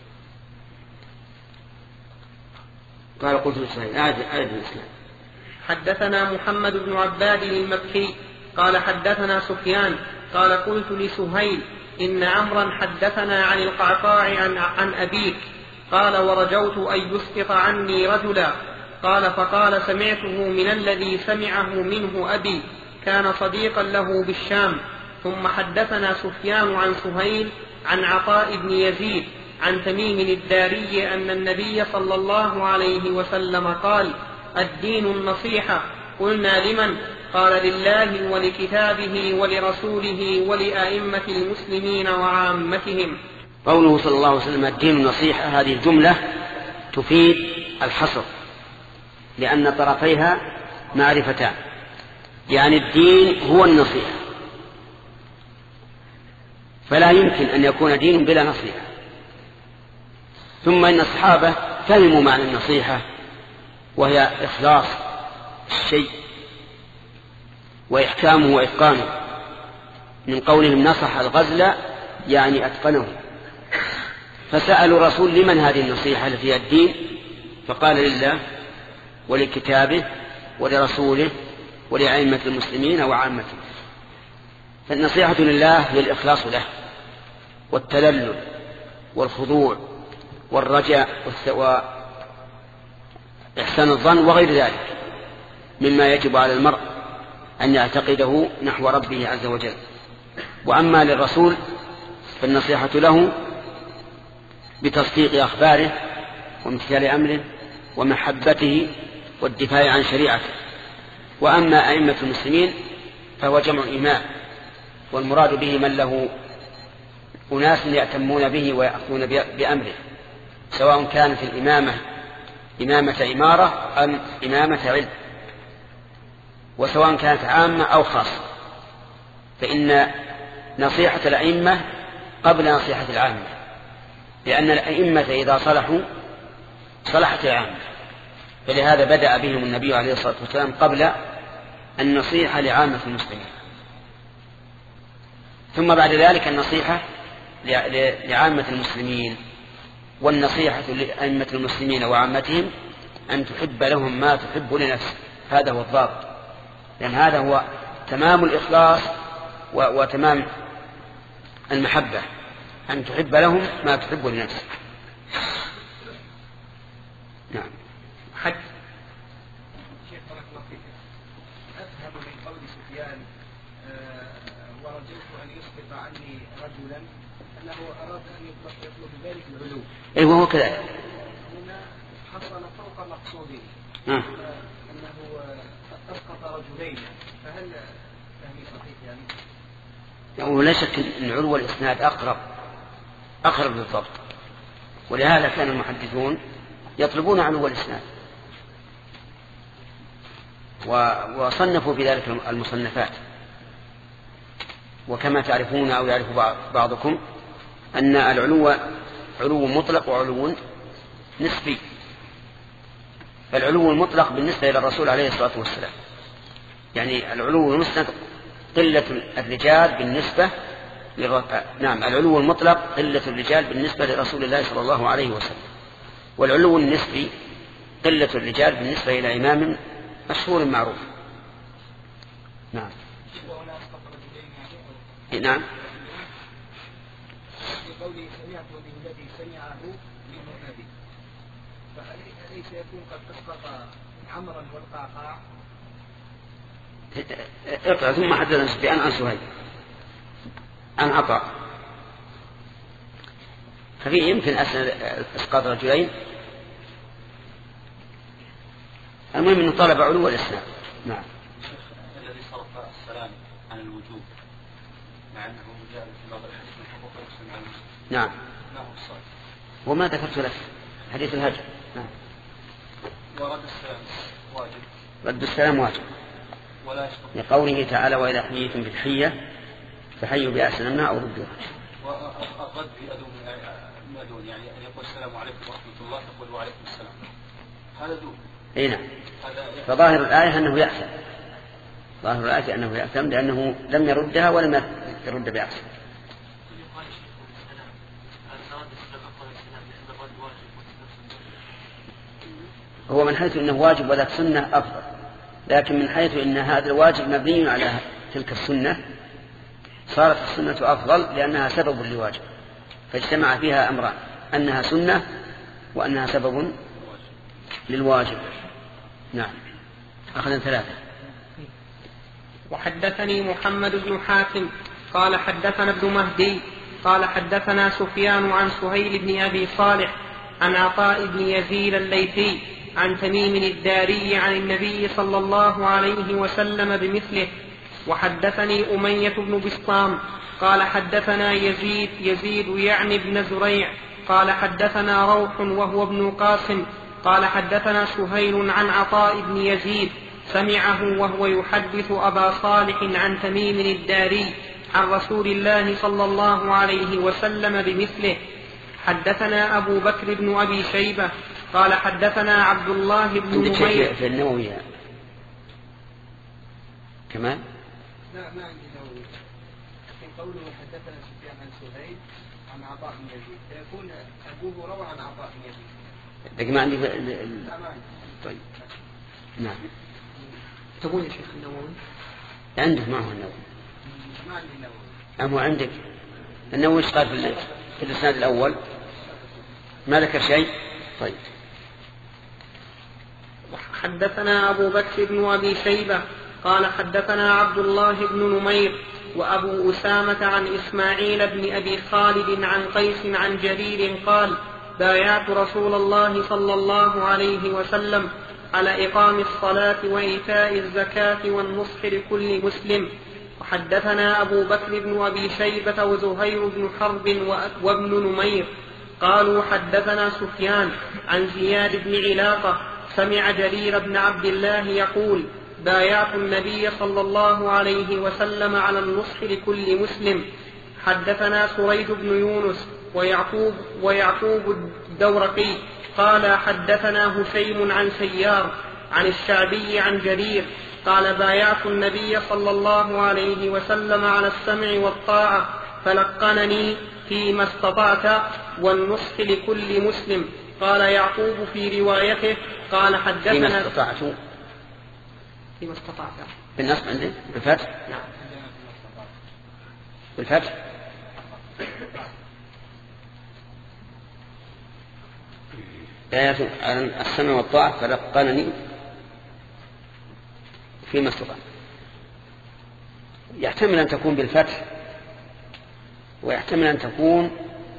قال قلت لسهيل أعد الإسلام. حدثنا محمد بن عباد المكي قال حدثنا سفيان قال قلت لسهيل إن عمرا حدثنا عن القعقاع عن أبيك قال ورجوت أن يسقط عني رجلا قال فقال سمعته من الذي سمعه منه أبي كان صديقا له بالشام. ثم حدثنا سفيان عن سهيل عن عطاء بن يزيد عن تميم الداري أن النبي صلى الله عليه وسلم قال الدين النصيحة. قلنا لمن؟ قال لله ولكتابه ولرسوله ولأئمة المسلمين وعامتهم. قوله صلى الله عليه وسلم الدين النصيحة، هذه الجملة تفيد الحصر، لأن طرفيها معرفتان، يعني الدين هو النصيحة، فلا يمكن أن يكون دين بلا نصيحة. ثم إن الصحابة فهموا معنى النصيحة، وهي إخلاص الشيء وإحكامه وإتقانه، من قولهم نصح الغزل يعني أتقنه. فسألوا الرسول لمن هذه النصيحة التي هي الدين؟ فقال لله ولكتابه ولرسوله ولأئمة المسلمين وعامتهم. فالنصيحة لله هي الإخلاص له والتذلل والخضوع والرجاء وإحسان الظن وغير ذلك مما يجب على المرء أن يعتقده نحو ربه عز وجل. وأما للرسول فالنصيحة له بتصديق أخباره وامتثال أمره ومحبته والدفاع عن شريعته. وأما أئمة المسلمين فهو جمع إمام، والمراد به من له أناس يأتمون به ويأخذون بأمره، سواء كانت الإمامة إمامة إمارة أم إمامة علم، وسواء كانت عامة أو خاصة، فإن نصيحة الأئمة قبل نصيحة العامة، لأن الأئمة إذا صلحوا صلحت العامة، فلهذا بدأ بهم النبي عليه الصلاة والسلام قبل النصيحة لعامة المسلمين. ثم بعد ذلك النصيحة لعامة المسلمين، والنصيحة لأئمة المسلمين وعامتهم أن تحب لهم ما تحب لنفسك، هذا هو الضابط، لأن هذا هو تمام الإخلاص وتمام المحبة، أن تحب لهم ما تحب لنفسك. نعم. شيخ بارك الله فيك، أفهم من قول سفيان ورجوت أن يسقط عني رجلا أنه أراد أن يطلب ذلك العلو. أي وهو كذلك. هنا حصل فوق مقصوده أنه أسقط رجلين، فهل فهمي صحيح يعني؟ ولا شك أن علو الإسناد أقرب للضبط، ولهذا كان المحدثون يطلبون علو الإسناد وصنفوا في ذلك المصنفات. وكما تعرفون أو يعرف بعضكم أن العلو علو مطلق وعلو نسبي. فالعلو المطلق بالنسبة إلى الرسول عليه الصلاة والسلام، يعني العلو المسند قلة الرجال بالنسبة نعم، العلو المطلق قلة الرجال بالنسبة لرسول الله صلى الله عليه وسلم، والعلو النسبي قلة الرجال بالنسبة إلى إمام مشهور معروف. نعم. نعم. في قوله سمعت بالذي سمعه من أبي، فأليس يكون قد أسقط عمرا والقعقاع؟ اقرأ ثم حدثنا سفيان عن سهيل عن عطاء، ففي يمكن اسقاط رجلين. المهم انه طلب علو الاسلام. نعم. الذي صرف السلام عن الوجوب مع انه جاء في بعض الحديث من حقوق المسلم عن المسلم. نعم. ما هو الصالح؟ وما ذكرت لك حديث الهجر. نعم. ورد السلام واجب. رد السلام واجب. لقوله تعالى وإذا حييتم بالتحية فحيوا بأحسن منها أو ردوها. والرد ما دون يعني أن يقول السلام عليكم ورحمة الله تقول وعليكم السلام، هذا دون. أي نعم. فظاهر الآية أنه يحسن، ظاهر الآية أنه يحسن لأنه لم يردها ولم يرد بأحسن. هو من حيث أنه واجب وذاك سنة أفضل، لكن من حيث أن هذا الواجب مبني على تلك السنة صارت السنة أفضل لأنها سبب لواجب، فاجتمع فيها أمران، أنها سنة وأنها سبب للواجب. نعم. أخذنا 3. وحدثني محمد بن حاتم قال حدثنا ابن مهدي قال حدثنا سفيان عن سهيل بن أبي صالح عن عطاء بن يزيد الليثي عن تميم الداري عن النبي صلى الله عليه وسلم بمثله. وحدثني أمية بن بسطام قال حدثنا يزيد يعني بن زريع قال حدثنا روح وهو ابن قاسم قال حدثنا سهيل عن عطاء بن يزيد سمعه وهو يحدث أبا صالح عن تميم الداري عن رسول الله صلى الله عليه وسلم بمثله. حدثنا أبو بكر بن أبي شيبة قال حدثنا عبد الله بن نمير. في النووي كمان؟ لا ما عندي نووي، لكن قوله حدثنا سفيان عن سهيل عن عطاء بن يزيد فيكون أبوه روى عن عطاء بن يزيد. لكن ما عندي لا ما عندي. طيب. نعم. تقول يا شيخ النووي عندك معه النووي أما عندك النووي ايش قال في الإسناد الأول؟ ما ذكر شيء. طيب. حدثنا أبو بكر بن أبي شيبة قال حدثنا عبد الله بن نمير وأبو أسامة عن إسماعيل بن أبي خالد عن قيس عن جرير قال بايعت رسول الله صلى الله عليه وسلم على إقام الصلاة وإيتاء الزكاة والنصح لكل مسلم. وحدثنا أبو بكر بن أبي شيبة وزهير بن حرب وابن نمير قالوا حدثنا سفيان عن زياد بن علاقة سمع جرير بن عبد الله يقول بايعت النبي صلى الله عليه وسلم على النصح لكل مسلم. حدثنا سريج بن يونس ويعقوب الدورقي قال حدثنا هشيم عن سيار عن الشعبي عن جرير قال بايعت النبي صلى الله عليه وسلم على السمع والطاعة فلقنني فيما استطعت والنصح لكل مسلم. قال يعقوب في روايته قال حدثنا فيما استطعت بالنصب عندي بالفتح. نعم بالفتح. بايعت على السمع والطاعة فلقنني فيما استطاع. يحتمل أن تكون بالفتح ويحتمل أن تكون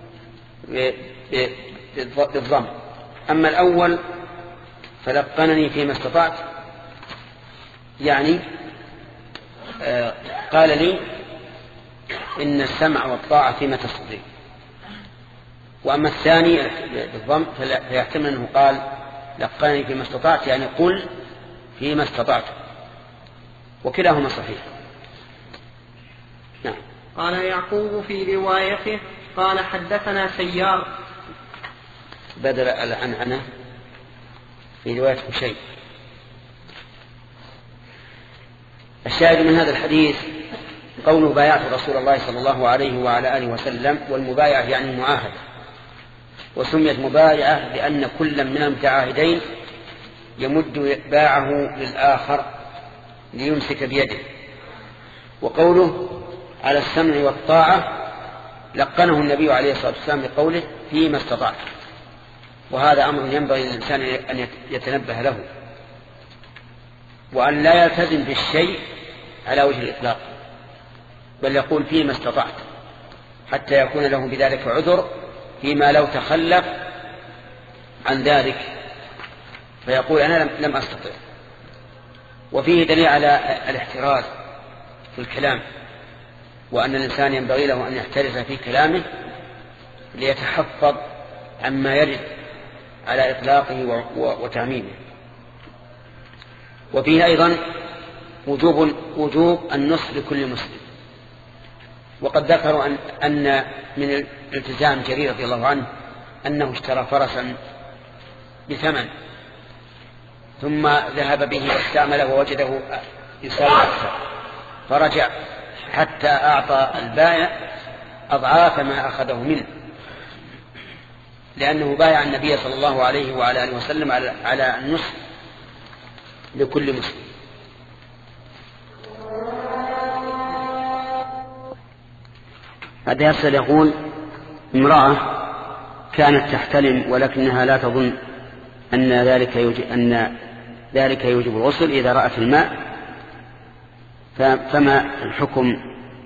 بالضم. أما الأول فلقنني فيما استطعت يعني قال لي إن السمع والطاعة فيما تستطيع. وأما الثاني بالضم فيحتمل أنه قال لقنني فيما استطعت يعني قل فيما استطعت، وكلاهما صحيح. نعم. قال يعقوب في روايته قال حدثنا سيار بدل العنعنة في رواية شيء. الشاهد من هذا الحديث قوله بايعت رسول الله صلى الله عليه وعلى آله وسلم، والمبايعة يعني المعاهدة، وسميت مبايعة لأن كل من المتعاهدين يمد باعه للآخر ليمسك بيده. وقوله على السمع والطاعة لقنه النبي عليه الصلاة والسلام بقوله فيما استطاع، وهذا أمر ينبغي للإنسان أن يتنبه له، وأن لا يلتزم بالشيء على وجه الإطلاق، بل يقول فيما استطعت حتى يكون له بذلك عذر فيما لو تخلف عن ذلك فيقول أنا لم أستطع. وفيه دليل على الاحتراز في الكلام، وأن الإنسان ينبغي له أن يحترز في كلامه ليتحفظ عما يرد على إطلاقه وتعميمه. وفيه أيضا وجوب النصح لكل مسلم. وقد ذكروا أن من التزام جرير رضي الله عنه أنه اشترى فرسا بثمن ثم ذهب به واستعمله ووجده يساوي أكثر، فرجع حتى أعطى البائع أضعاف ما أخذه منه، لأنه بايع النبي صلى الله عليه وعلى آله وسلم على النصح لكل مسلم. هذا يسأل يقول امرأة كانت تحتلم ولكنها لا تظن أن ذلك يوجب الغسل إذا رأت الماء، فما الحكم؟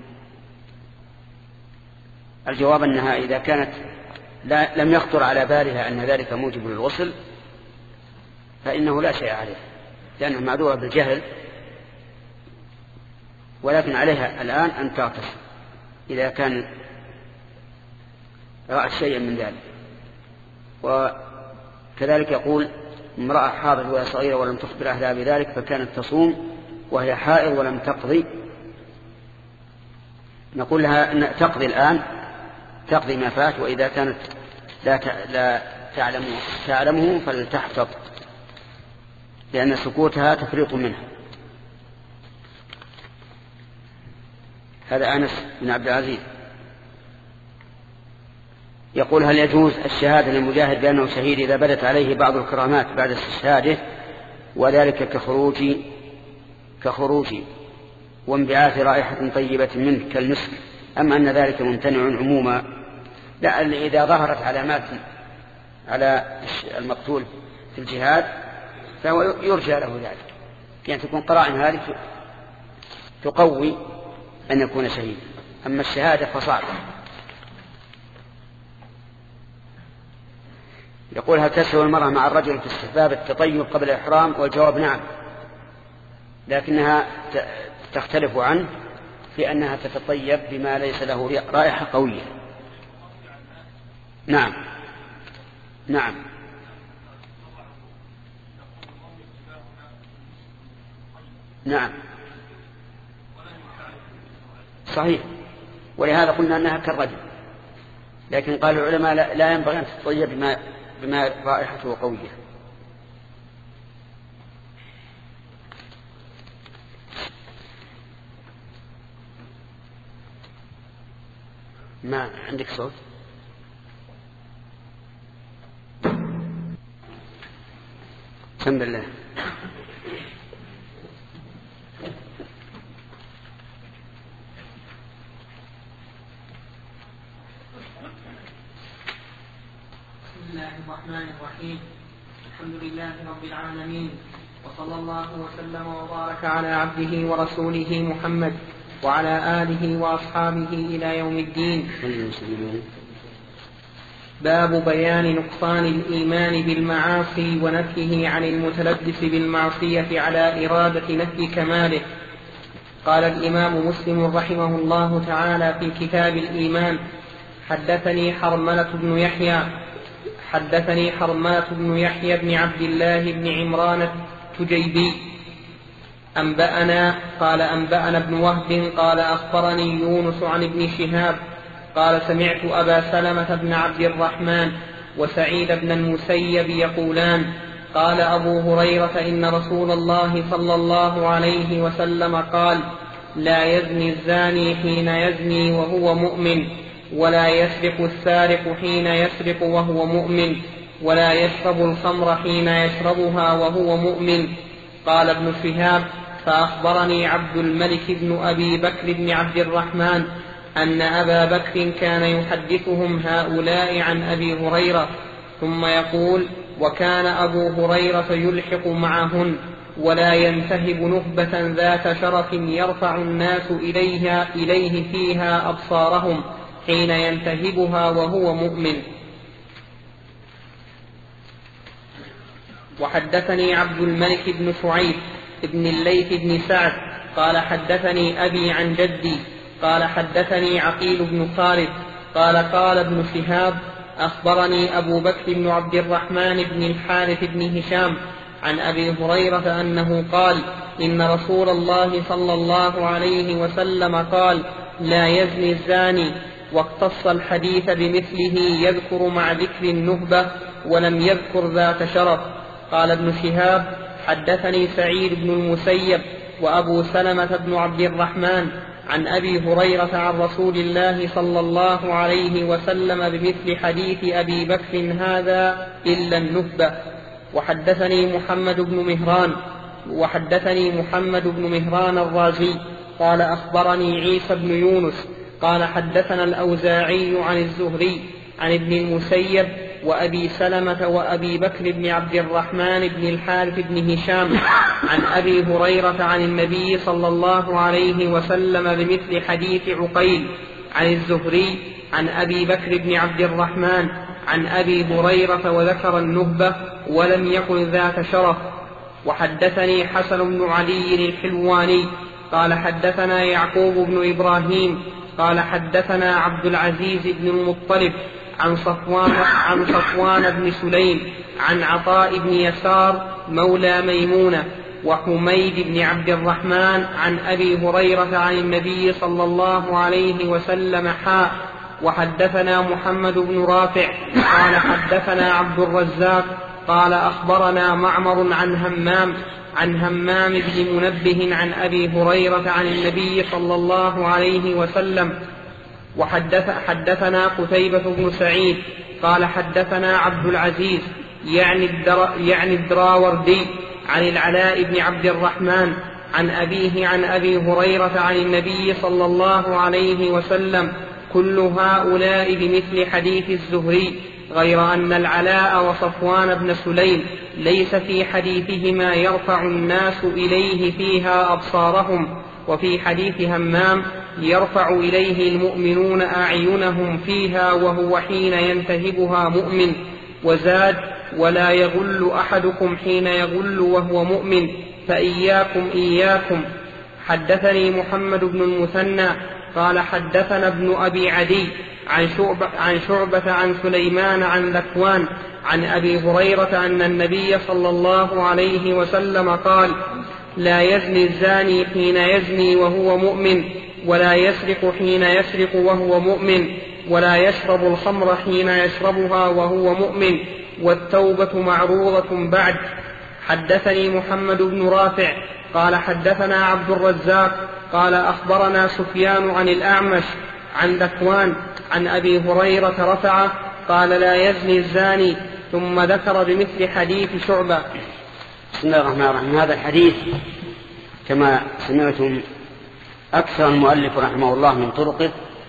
الجواب أنها إذا كانت لم يخطر على بالها أن ذلك موجب للغسل فإنه لا شيء عليه، لأنها معذورة بالجهل، ولكن عليها الآن أن تغتسل إذا كان رأت شيئا من ذلك. وكذلك يقول امرأة حاضر وهي صغيرة ولم تخبر أهلها بذلك فكانت تصوم وهي حائض ولم تقضي، نقول لها أن تقضي الآن، تقضي ما فات، وإذا كانت لا تعلمه فلتحفظ، لأن سكوتها تفريط منها. هذا أنس بن عبد العزيز يقول هل يجوز الشهادة للمجاهد بأنه شهيد إذا بدت عليه بعض الكرامات بعد استشهاده، وذلك كخروج كخروج وانبعاث رائحة طيبة منه كالمسك. أما أن ذلك ممتنع عموما، لا، إذا ظهرت علامات على المقتول في الجهاد فهو يرجى له ذلك، يعني تكون قرائن هذه تقوي أن يكون شهيدا. أما الشهادة فصعبة. يقول: هل تسوى المرأة مع الرجل في استحباب التطيب قبل الإحرام؟ والجواب نعم، لكنها تختلف عنه في أنها تتطيب بما ليس له رائحة قوية. نعم نعم نعم صحيح، ولهذا قلنا أنها كالرجل، لكن قال العلماء لا ينبغي أن تتطيب بما رائحته قوية. ما عندك صوت؟ بسم الله. بسم الله الرحمن الرحيم. الحمد لله رب العالمين، وصلى الله وسلم وبارك على عبده ورسوله محمد وعلى آله وأصحابه إلى يوم الدين. باب بيان نقصان الإيمان بالمعاصي ونفيه عن المتلبس بالمعصية على إرادة نفي كماله. قال الإمام مسلم رحمه الله تعالى في كتاب الإيمان: حدثني حرملة بن يحيى بن عبد الله بن عمران التجيبي أنبأنا ابن وهب قال أخبرني يونس عن ابن شهاب قال سمعت أبا سلمة بن عبد الرحمن وسعيد بن المسيب يقولان: قال أبو هريرة إن رسول الله صلى الله عليه وسلم قال: لا يزني الزاني حين يزني وهو مؤمن، ولا يسرق السارق حين يسرق وهو مؤمن، ولا يشرب الخمر حين يشربها وهو مؤمن. قال ابن شهاب: فأخبرني عبد الملك بن أبي بكر بن عبد الرحمن أن أبا بكر كان يحدثهم هؤلاء عن أبي هريرة، ثم يقول: وكان أبو هريرة يلحق معهن، ولا ينتهب نهبة ذات شرف يرفع الناس إليه فيها أبصارهم حين ينتهبها وهو مؤمن. وحدثني عبد الملك بن شعيب ابن الليث بن سعد قال حدثني أبي عن جدي قال حدثني عقيل بن خالد قال ابن شهاب: أخبرني أبو بكر بن عبد الرحمن بن الحارث بن هشام عن أبي هريرة أنه قال: إن رسول الله صلى الله عليه وسلم قال: لا يزني الزاني، واقتص الحديث بمثله يذكر مع ذكر النهبة ولم يذكر ذات شرف. قال ابن شهاب: حدثني سعيد بن المسيب وأبو سلمة بن عبد الرحمن عن أبي هريرة عن رسول الله صلى الله عليه وسلم بمثل حديث أبي بكر هذا إلا النهبة. وحدثني محمد بن مهران الرازي قال أخبرني عيسى بن يونس قال حدثنا الأوزاعي عن الزهري عن ابن المسيب وأبي سلمة وأبي بكر بن عبد الرحمن بن الحارث بن هشام عن أبي هريرة عن النبي صلى الله عليه وسلم بمثل حديث عقيل عن الزهري عن أبي بكر بن عبد الرحمن عن أبي هريرة وذكر النهبة ولم يقل ذات شرف. وحدثني حسن بن علي الحلواني قال حدثنا يعقوب بن إبراهيم قال حدثنا عبد العزيز بن المطلب عن صفوان بن سليم عن عطاء بن يسار مولى ميمونة وحميد بن عبد الرحمن عن أبي هريرة عن النبي صلى الله عليه وسلم حاء. وحدثنا محمد بن رافع قال حدثنا عبد الرزاق قال أخبرنا معمر عن همام بن منبه عن أبي هريرة عن النبي صلى الله عليه وسلم. حدثنا قتيبة بن سعيد قال حدثنا عبد العزيز يعني الدراوردي عن العلاء بن عبد الرحمن عن أبيه عن أبي هريرة عن النبي صلى الله عليه وسلم كل هؤلاء بمثل حديث الزهري، غير أن العلاء وصفوان بن سليم ليس في حديثهما يرفع الناس إليه فيها أبصارهم، وفي حديث همام يرفع إليه المؤمنون أعينهم فيها وهو حين ينتهبها مؤمن. وزاد: ولا يغل أحدكم حين يغل وهو مؤمن، فإياكم إياكم. حدثني محمد بن المثنى قال حدثنا ابن أبي عدي عن شعبة عن سليمان عن ذكوان عن أبي هريرة أن النبي صلى الله عليه وسلم قال: لا يزني الزاني حين يزني وهو مؤمن، ولا يسرق حين يسرق وهو مؤمن، ولا يشرب الخمر حين يشربها وهو مؤمن، والتوبة معروضة بعد. حدثني محمد بن رافع قال حدثنا عبد الرزاق قال أخبرنا سفيان عن الأعمش عن ذكوان عن أبي هريرة رفعه قال: لا يزني الزاني، ثم ذكر بمثل حديث شعبة. بسم الله الرحمن الرحيم. هذا الحديث كما سمعتم أكثر المؤلف رحمه الله من طرقه،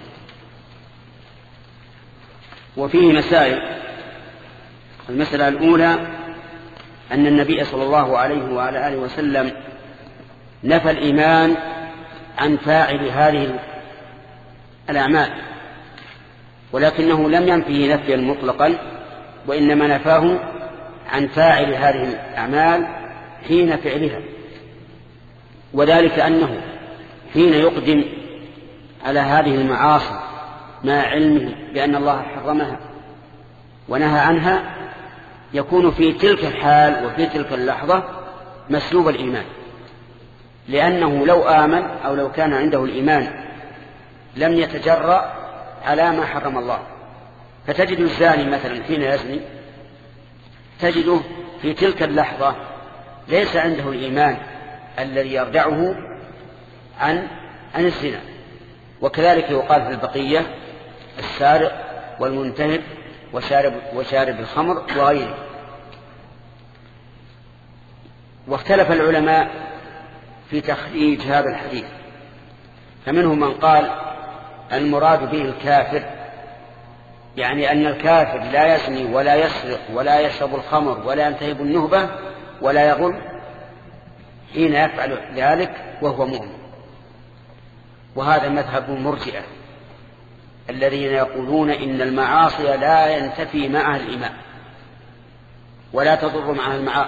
وفيه مسائل. المسألة الأولى أن النبي صلى الله عليه وعلى آله وسلم نفى الإيمان عن فاعل هذه الأعمال، ولكنه لم ينفيه نفيا مطلقا، وإنما نفاه عن فاعل هذه الأعمال حين فعلها، وذلك أنه حين يقدم على هذه المعاصي مع علمه بأن الله حرمها ونهى عنها يكون في تلك الحال وفي تلك اللحظة مسلوب الإيمان، لأنه لو آمن أو لو كان عنده الإيمان لم يتجرأ على ما حرم الله. فتجد الزاني مثلا حين يزني تجده في تلك اللحظة ليس عنده الإيمان الذي يردعه عن الزنا. وكذلك يقال في البقية: السارق والمنتهب وشارب الخمر وغيره. واختلف العلماء في تخريج هذا الحديث، فمنهم من قال المراد به الكافر، يعني أن الكافر لا يزني ولا يسرق ولا يشرب الخمر ولا ينتهب النهبة ولا يغل حين يفعل ذلك وهو مؤمن. وهذا مذهب المرجئة الذين يقولون إن المعاصي لا ينتفي معها الإيمان ولا تضر معها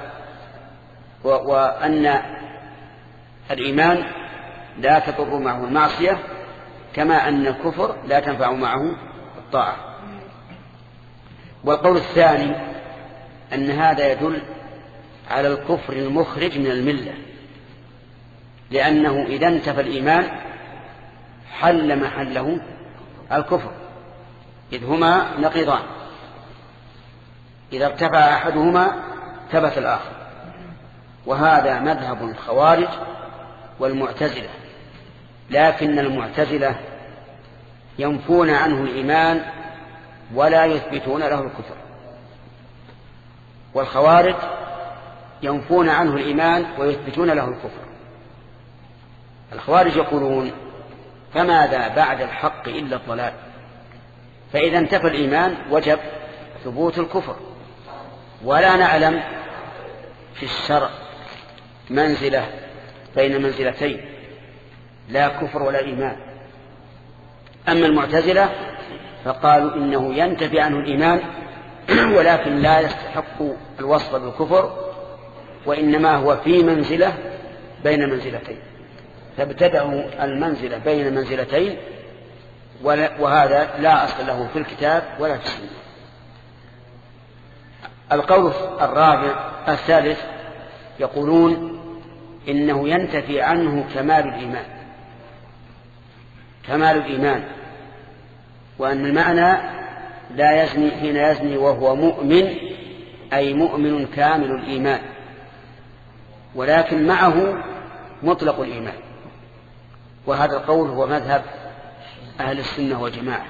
وأن الإيمان لا تضر معه المعصية، كما أن الكفر لا تنفع معه الطاعة. والقول الثاني أن هذا يدل على الكفر المخرج من الملة، لأنه إذا انتفى الإيمان حل محله الكفر، إذ هما نقيضان، إذا ارتفع أحدهما ثبت الآخر. وهذا مذهب الخوارج والمعتزلة، لكن المعتزلة ينفون عنه الإيمان ولا يثبتون له الكفر، والخوارج ينفون عنه الإيمان ويثبتون له الكفر. الخوارج يقولون: فماذا بعد الحق إلا الضلال؟ فإذا انتفى الإيمان وجب ثبوت الكفر. ولا نعلم في الشرع منزلة بين منزلتين، لا كفر ولا إيمان. أما المعتزلة فقالوا إنه ينتفي عنه الإيمان ولكن لا يستحق الوصف بالكفر، وإنما هو في منزلة بين منزلتين، فابتدعوا المنزلة بين المنزلتين، وهذا لا أصل له في الكتاب ولا في السنة. القول الثالث يقولون إنه ينتفي عنه كمال الإيمان، وأن المعنى لا يزني حين يزني وهو مؤمن، أي مؤمن كامل الإيمان، ولكن معه مطلق الإيمان. وهذا القول هو مذهب أهل السنة والجماعة.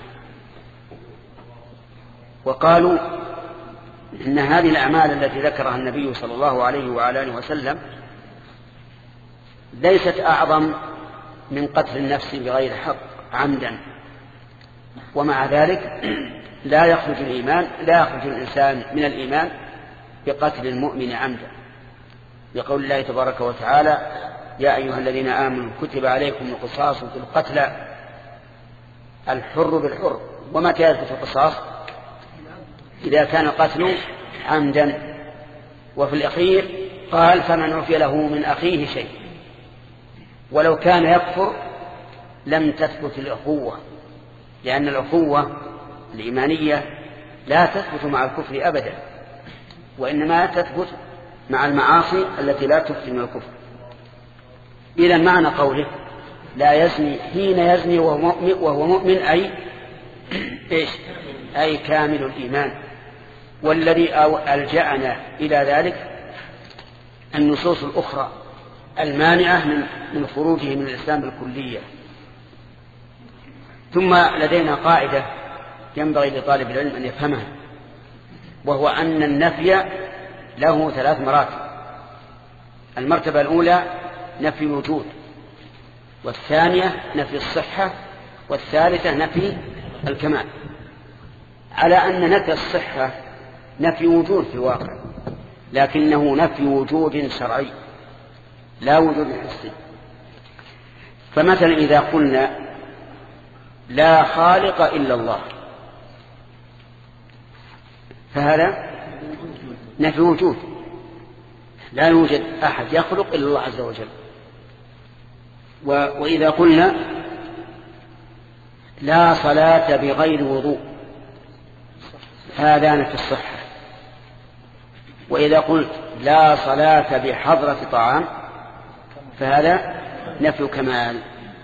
وقالوا إن هذه الأعمال التي ذكرها النبي صلى الله عليه وعلى آله وسلم ليست أعظم من قتل النفس بغير حق عمدا، ومع ذلك لا يخرج الإنسان من الإيمان بقتل المؤمن عمدا، بقول الله تبارك وتعالى: يا أيها الذين آمنوا كتب عليكم القصاص في القتلى الحر بالحر. ومتى يثبت القصاص؟ إذا كان القتل عمدا. وفي الأخير قال: فمن عفي له من أخيه شيء. ولو كان يكفر لم تثبت الأخوة، لأن الأخوة الإيمانية لا تثبت مع الكفر أبدا، وإنما تثبت مع المعاصي التي لا تفسد من الكفر. إذا معنى قوله لا يزني حين يزني وهو مؤمن أي كامل الإيمان. والذي ألجأنا إلى ذلك النصوص الأخرى المانعة من خروجه من الإسلام بالكلية. ثم لدينا قاعدة ينبغي لطالب العلم أن يفهمها، وهو أن النفي له 3 مراتب. المرتبة الأولى نفي الوجود، والثانية نفي الصحة، والثالثة نفي الكمال. على أن نفي الصحة نفي وجود في الواقع، لكنه نفي وجود شرعي لا وجود حسي. فمثلا إذا قلنا لا خالق إلا الله، فهذا نفي وجود، لا يوجد أحد يخلق إلا الله عز وجل. وإذا قلنا لا صلاة بغير وضوء، هذا نفي الصحة. وإذا قلت لا صلاة بحضرة طعام، فهذا نفي كمال.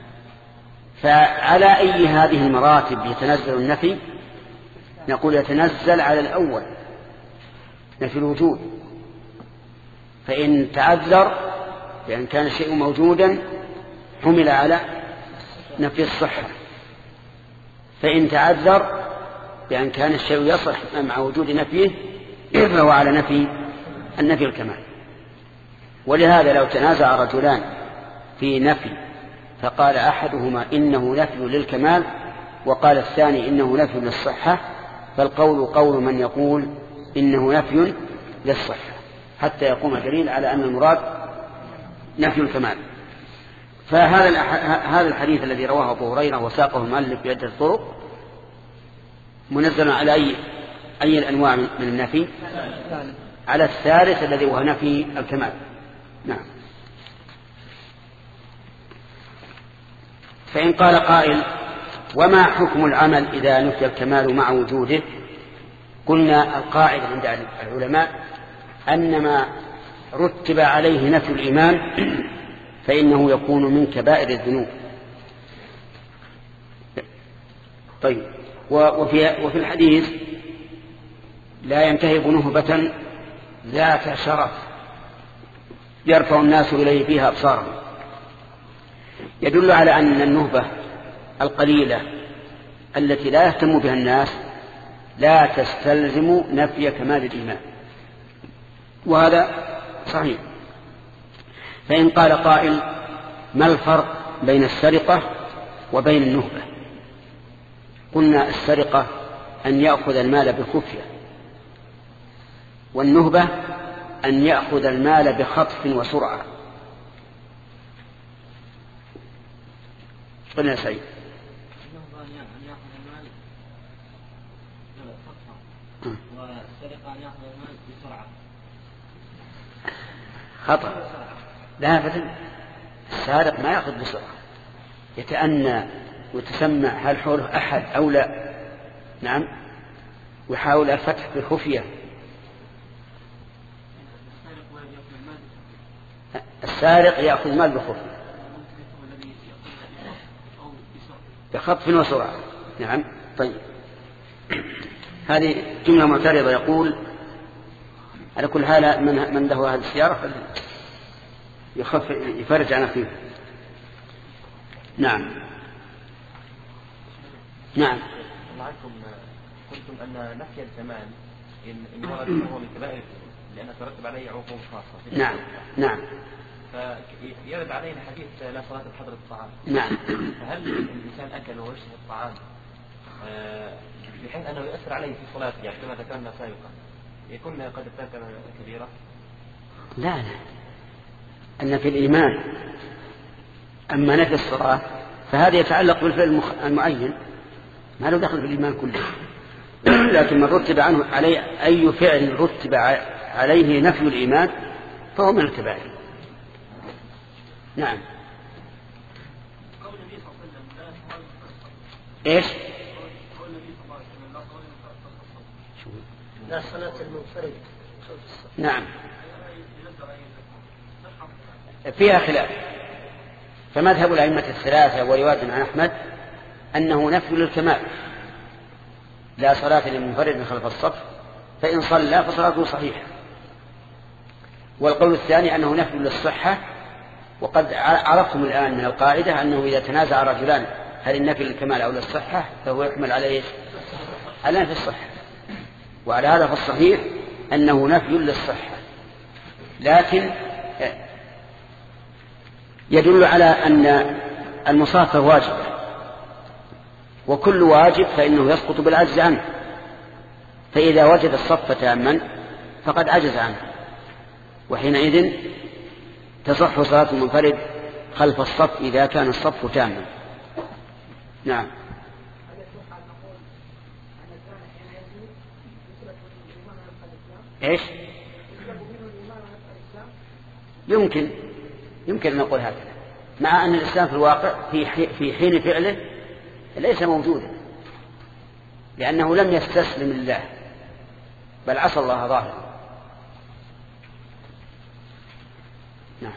فعلى أي هذه المراتب يتنزل النفي؟ نقول يتنزل على الأول نفي الوجود، فإن تعذر بأن كان الشيء موجودا حمل على نفي الصحة، فإن تعذر بأن كان الشيء يصح مع وجود نفيه فهو على النفي الكمال. ولهذا لو تنازع رجلان في نفي فقال أحدهما إنه نفي للكمال وقال الثاني إنه نفي للصحة، فالقول قول من يقول إنه نفي للصحة، حتى يقوم دليل على أن المراد نفي الكمال. فهذا الحديث الذي رواه أبو هريرة وساقه المؤلف بعدة الطرق منزل على أي الأنواع من النفي؟ على الثالث الذي هو نفي الكمال. نعم. فإن قال قائل: وما حكم العمل إذا نفي الكمال مع وجوده؟ قلنا القاعدة عند العلماء أن ما رتب عليه نفي الإيمان فإنه يكون من كبائر الذنوب. طيب، وفي الحديث لا ينتهب نهبة ذات شرف يرفع الناس إليه فيها أبصارهم، يدل على أن النهبة القليلة التي لا يهتم بها الناس لا تستلزم نفي كمال الإيمان، وهذا صحيح. فإن قال قائل: ما الفرق بين السرقة وبين النهبة؟ قلنا السرقة أن يأخذ المال بخفية، والنهبة أن يأخذ المال بخطف وسرعة. قلنا سعيد والسرقة أن يأخذ المال بسرعة. خطأ. لا أبدا، السارق ما يأخذ بسرعة، يتأنى وتسمع هل حوله أحد أو لا. نعم، ويحاول الفتح بخفية. السارق يأخذ المال بخفية بخطف وسرعة. نعم. طيب، هذه جملة معترضة. يقول: على كل حال من له هذه السيارة يفرج عن أخيه. نعم. نعم. معكم قلتم أن نفي الكمال إن ورد هو من كبائر لأن ترتب عليه عقوبة خاصة. نعم. نعم. فيرد علينا حديث لا صلاة بحضرة الطعام. نعم. فهل الإنسان أكل ويشتهي الطعام بحيث أنه يؤثر عليه في صلاته يعني كما ذكرنا سابقا يكون قد ارتكب كبيرة؟ لا أن في الإيمان، أما نفي الصلاة فهذا يتعلق بالفعل المعين ما له دخل في الإيمان كله. لكن من رتب عنه عليه أي فعل رتب عليه نفي الإيمان فهو من الكبائر. نعم. إيش؟ لا صلاة المنفرد. نعم فيها خلاف، فمذهب الأئمة الثلاثة ورواية عن أحمد أنه نفي للكمال، لا صلاة للمنفرد خلف الصف، فإن صلى فصلاته صحيحة. والقول الثاني أنه نفي للصحة، وقد عرفتم الآن من القاعدة أنه إذا تنازع رجلان هل النفي للكمال أو للصحة فهو يحمل عليه على نفي الصحة، وعلى هذا فالصحيح أنه نفي للصحة، لكن يدل على أن المصافة واجبة، وكل واجب فإنه يسقط بالعجز عنه، فإذا وجد الصف تاما فقد عجز عنه، وحينئذ تصح صلاة المنفرد خلف الصف إذا كان الصف تاما. نعم. إيش؟ يمكن أن نقول هذا، مع أن الإسلام في الواقع في حين فعله ليس موجودا، لأنه لم يستسلم لله بل عصى الله ظاهرا. نعم.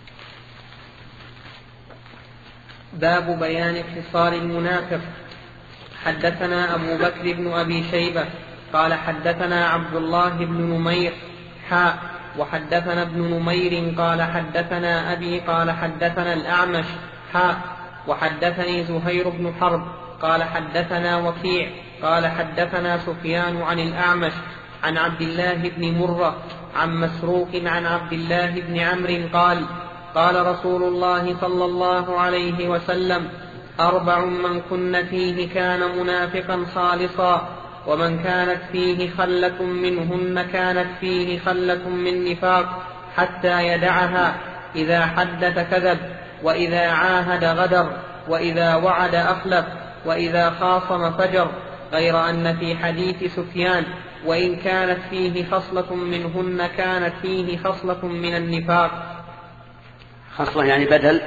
باب بيان خصال المنافق. حدثنا أبو بكر بن أبي شيبة قال حدثنا عبد الله بن نمير وحدثنا ابن نمير قال حدثنا أبي قال حدثنا الأعمش وحدثني زهير بن حرب قال حدثنا وكيع قال حدثنا سفيان عن الأعمش عن عبد الله بن مرة عن مسروق عن عبد الله بن عمرو قال قال رسول الله صلى الله عليه وسلم 4 من كن فيه كان منافقا خالصا، ومن كانت فيه خلة منهن كانت فيه خلة من نفاق حتى يدعها: إذا حدث كذب، وإذا عاهد غدر، وإذا وعد أخلف، وإذا خاصم فجر. غير أن في حديث سفيان: وإن كانت فيه خصلة منهن كانت فيه خصلة من النفاق. خصلة يعني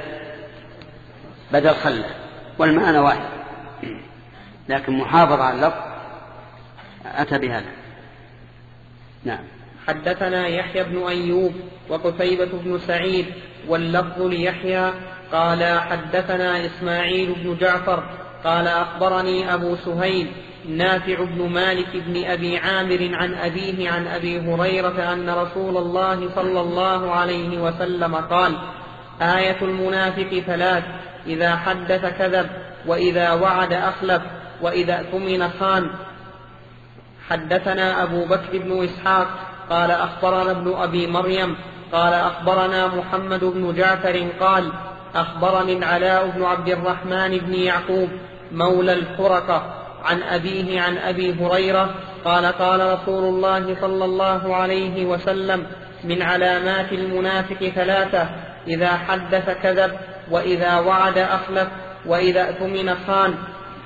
بدل خلة، والمعنى واحد، لكن محافظة على اللفظ أتى بهذا. نعم. حدثنا يحيى بن أيوب وقتيبة بن سعيد واللفظ ليحيى قال حدثنا إسماعيل بن جعفر قال أخبرني أبو سهيل نافع بن مالك بن أبي عامر عن أبيه عن أبي هريرة أن رسول الله صلى الله عليه وسلم قال: آية المنافق 3: إذا حدث كذب، وإذا وعد أخلف، وإذا اؤتمن خان. حدثنا أبو بكر بن إسحاق قال أخبرنا ابن أبي مريم قال أخبرنا محمد بن جعفر قال أخبرني العلاء بن عبد الرحمن بن يعقوب مولى الحرقة عن أبيه عن أبي هريرة قال: قال رسول الله صلى الله عليه وسلم: من علامات المنافق 3: إذا حدث كذب، وإذا وعد أخلف، وإذا اؤتمن خان.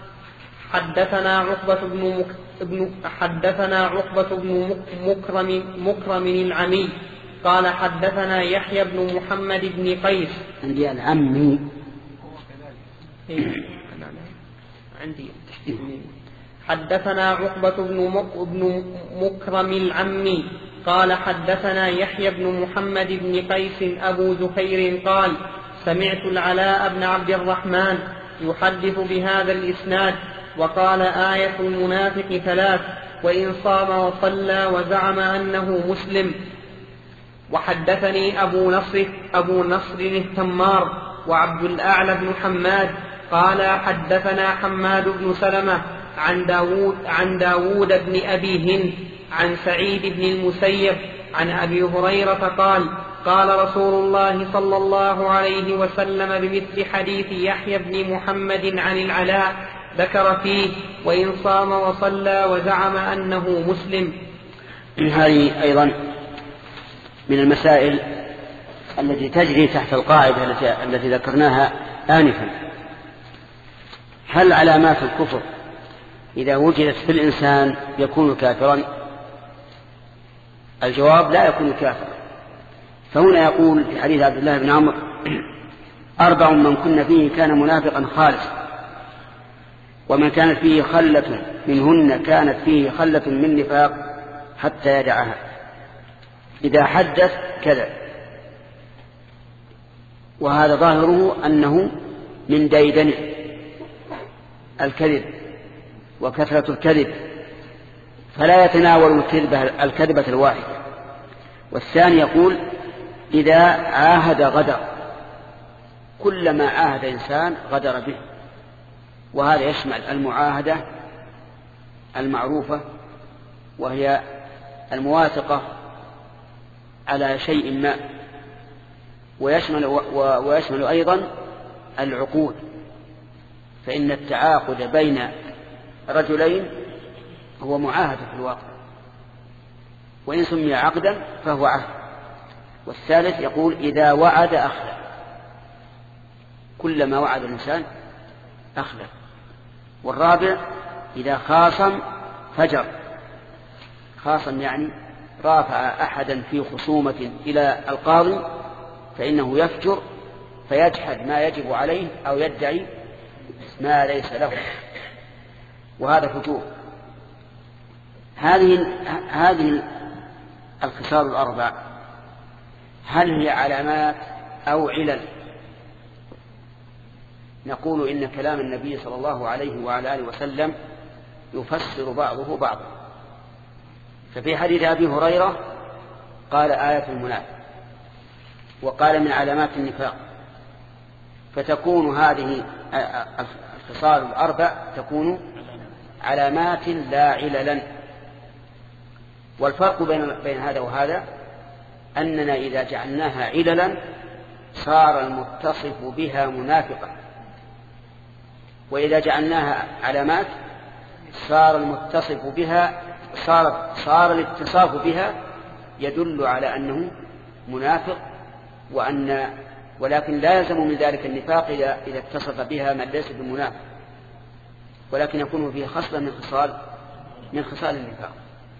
حدثنا عقبة بن مكرم العمي قال حدثنا يحيى بن محمد بن قيس. عندي العمي عندي. حدثنا عقبة بن مكرم العمي قال حدثنا يحيى بن محمد بن قيس أبو زهير قال: سمعت العلاء بن عبد الرحمن يحدث بهذا الإسناد وقال: آية المنافق 3: وإن صام وصلى وزعم أنه مسلم. وحدثني أبو نصر التمار وعبد الأعلى بن حماد قال حدثنا حماد بن سلمة عن داود بن أبي هند عن سعيد بن المسيب عن أبي هريرة قال: قال رسول الله صلى الله عليه وسلم بمثل حديث يحيى بن محمد عن العلاء ذكر فيه وإن صام وصلى وزعم أنه مسلم. هذه أيضا من المسائل التي تجري تحت القاعدة التي ذكرناها آنفا. هل علامات الكفر إذا وجدت في الإنسان يكون كافرا؟ الجواب لا يكون كافرا. فهنا يقول في حديث عبد الله بن عمرو 4 من كن فيه كان منافقا خالصا ومن كانت فيه خلة منهن كانت فيه خلة من نفاق حتى يدعها. إذا حدث كذب، وهذا ظاهره أنه من ديدن الكذب وكثرة الكذب، فلا يتناول الكذبة الواحدة. والثاني يقول إذا عاهد غدر، كلما عاهد إنسان غدر به، وهذا يشمل المعاهدة المعروفة وهي المواثقة على شيء ما، ويشمل أيضا العقود، فإن التعاقد بين رجلين هو معاهدة في الواقع، وإن سمي عقدا فهو عهد. والثالث يقول إذا وعد أخلف، كلما وعد الإنسان أخلف. والرابع إذا خاصم فجر، خاصم يعني رافع أحدا في خصومة إلى القاضي فإنه يفجر فيجحد ما يجب عليه أو يدعي ما ليس له، وهذا فجور. هذه الخصال ال4 هل هي علامات أو علل؟ نقول إن كلام النبي صلى الله عليه وعلى آله وسلم يفسر بعضه بعضا. ففي حديث أبي هريرة قال آية المنافق، وقال من علامات النفاق، فتكون هذه الخصال ال4 تكون علامات لا عللا. والفرق بين هذا وهذا أننا إذا جعلناها عللا صار المتصف بها منافقا، وإذا جعلناها علامات صار المتصف بها صار الاتصاف بها يدل على أنه منافق، ولكن لا يلزم من ذلك النفاق إذا اتصف بها من ليس بمنافق، ولكن يكون فيه خصلة من خصال النفاق.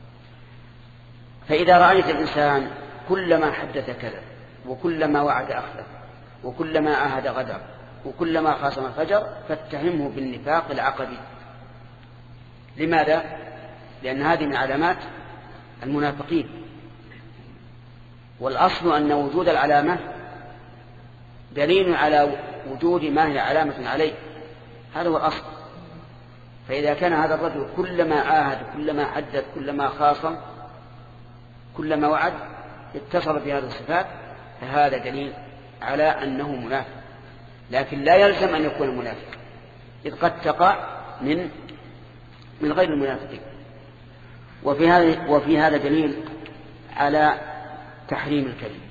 فإذا رأيت الإنسان كلما حدث كذب، وكلما وعد أخلف، وكلما عاهد غدر، وكلما خاصم فجر، فاتهمه بالنفاق العقدي. لماذا؟ لأن هذه من علامات المنافقين، والأصل أن وجود العلامة دليل على وجود ما هي علامة عليه، هذا هو الأصل. فإذا كان هذا الرجل كلما عاهد، كلما حدث، كلما خاصم، كلما وعد اتصل بهذه الصفات، فهذا دليل على أنه منافق، لكن لا يلزم أن يكون منافق، إذ قد تقع من غير المنافقين. وفي هذا دليل على تحريم الكذب،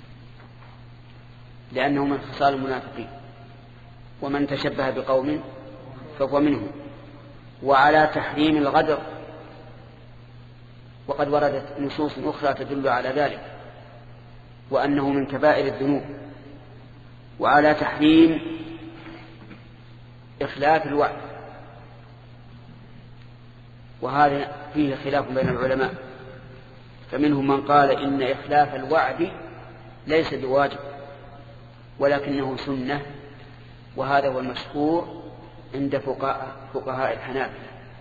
لأنه من خصال المنافقين، ومن تشبه بقوم فهو منهم، وعلى تحريم الغدر، وقد وردت نصوص أخرى تدل على ذلك وأنه من كبائر الذنوب، وعلى تحريم إخلاف الوعد، وهذا فيه خلاف بين العلماء، فمنهم من قال إن إخلاف الوعد ليس بواجب ولكنه سنة، وهذا هو المشهور عند فقهاء الحنابلة.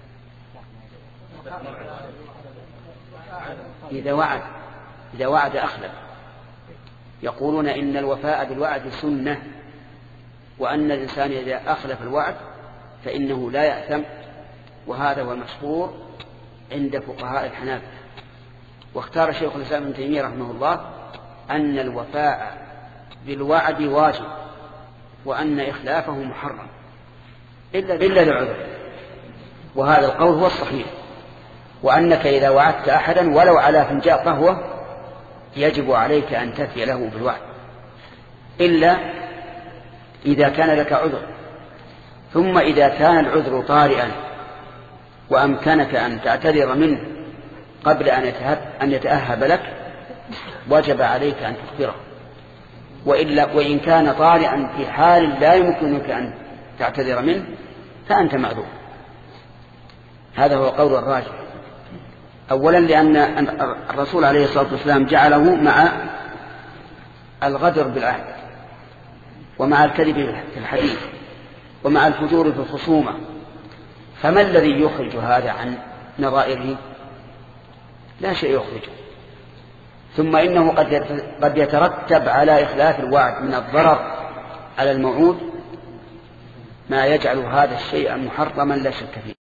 إذا وعد أخلف، يقولون إن الوفاء بالوعد سنة، وأن الإنسان إذا أخلف الوعد فإنه لا يأثم، وهذا هو المشهور عند فقهاء الحنابلة. واختار شيخ الإسلام ابن تيمية رحمه الله أن الوفاء بالوعد واجب، وأن إخلافه محرم إلا لعذر، وهذا القول هو الصحيح، وأنك إذا وعدت أحدا ولو على فنجان قهوة يجب عليك أن تفي له بالوعد إلا إذا كان لك عذر. ثم إذا كان العذر طارئا وأمكنك أن تعتذر منه قبل أن يتأهب لك وجب عليك أن تخبره. وإن كان طارئا في حال لا يمكنك أن تعتذر منه فأنت معذور. هذا هو قول الراجح. أولا لأن الرسول عليه الصلاة والسلام جعله مع الغدر بالعهد ومع الكذب في الحديث ومع الفجور في الخصومة، فما الذي يخرج هذا عن نظائره؟ لا شيء يخرجه. ثم إنه قد يترتب على إخلاف الوعد من الضرر على الموعود ما يجعل هذا الشيء محرما لا شك فيه.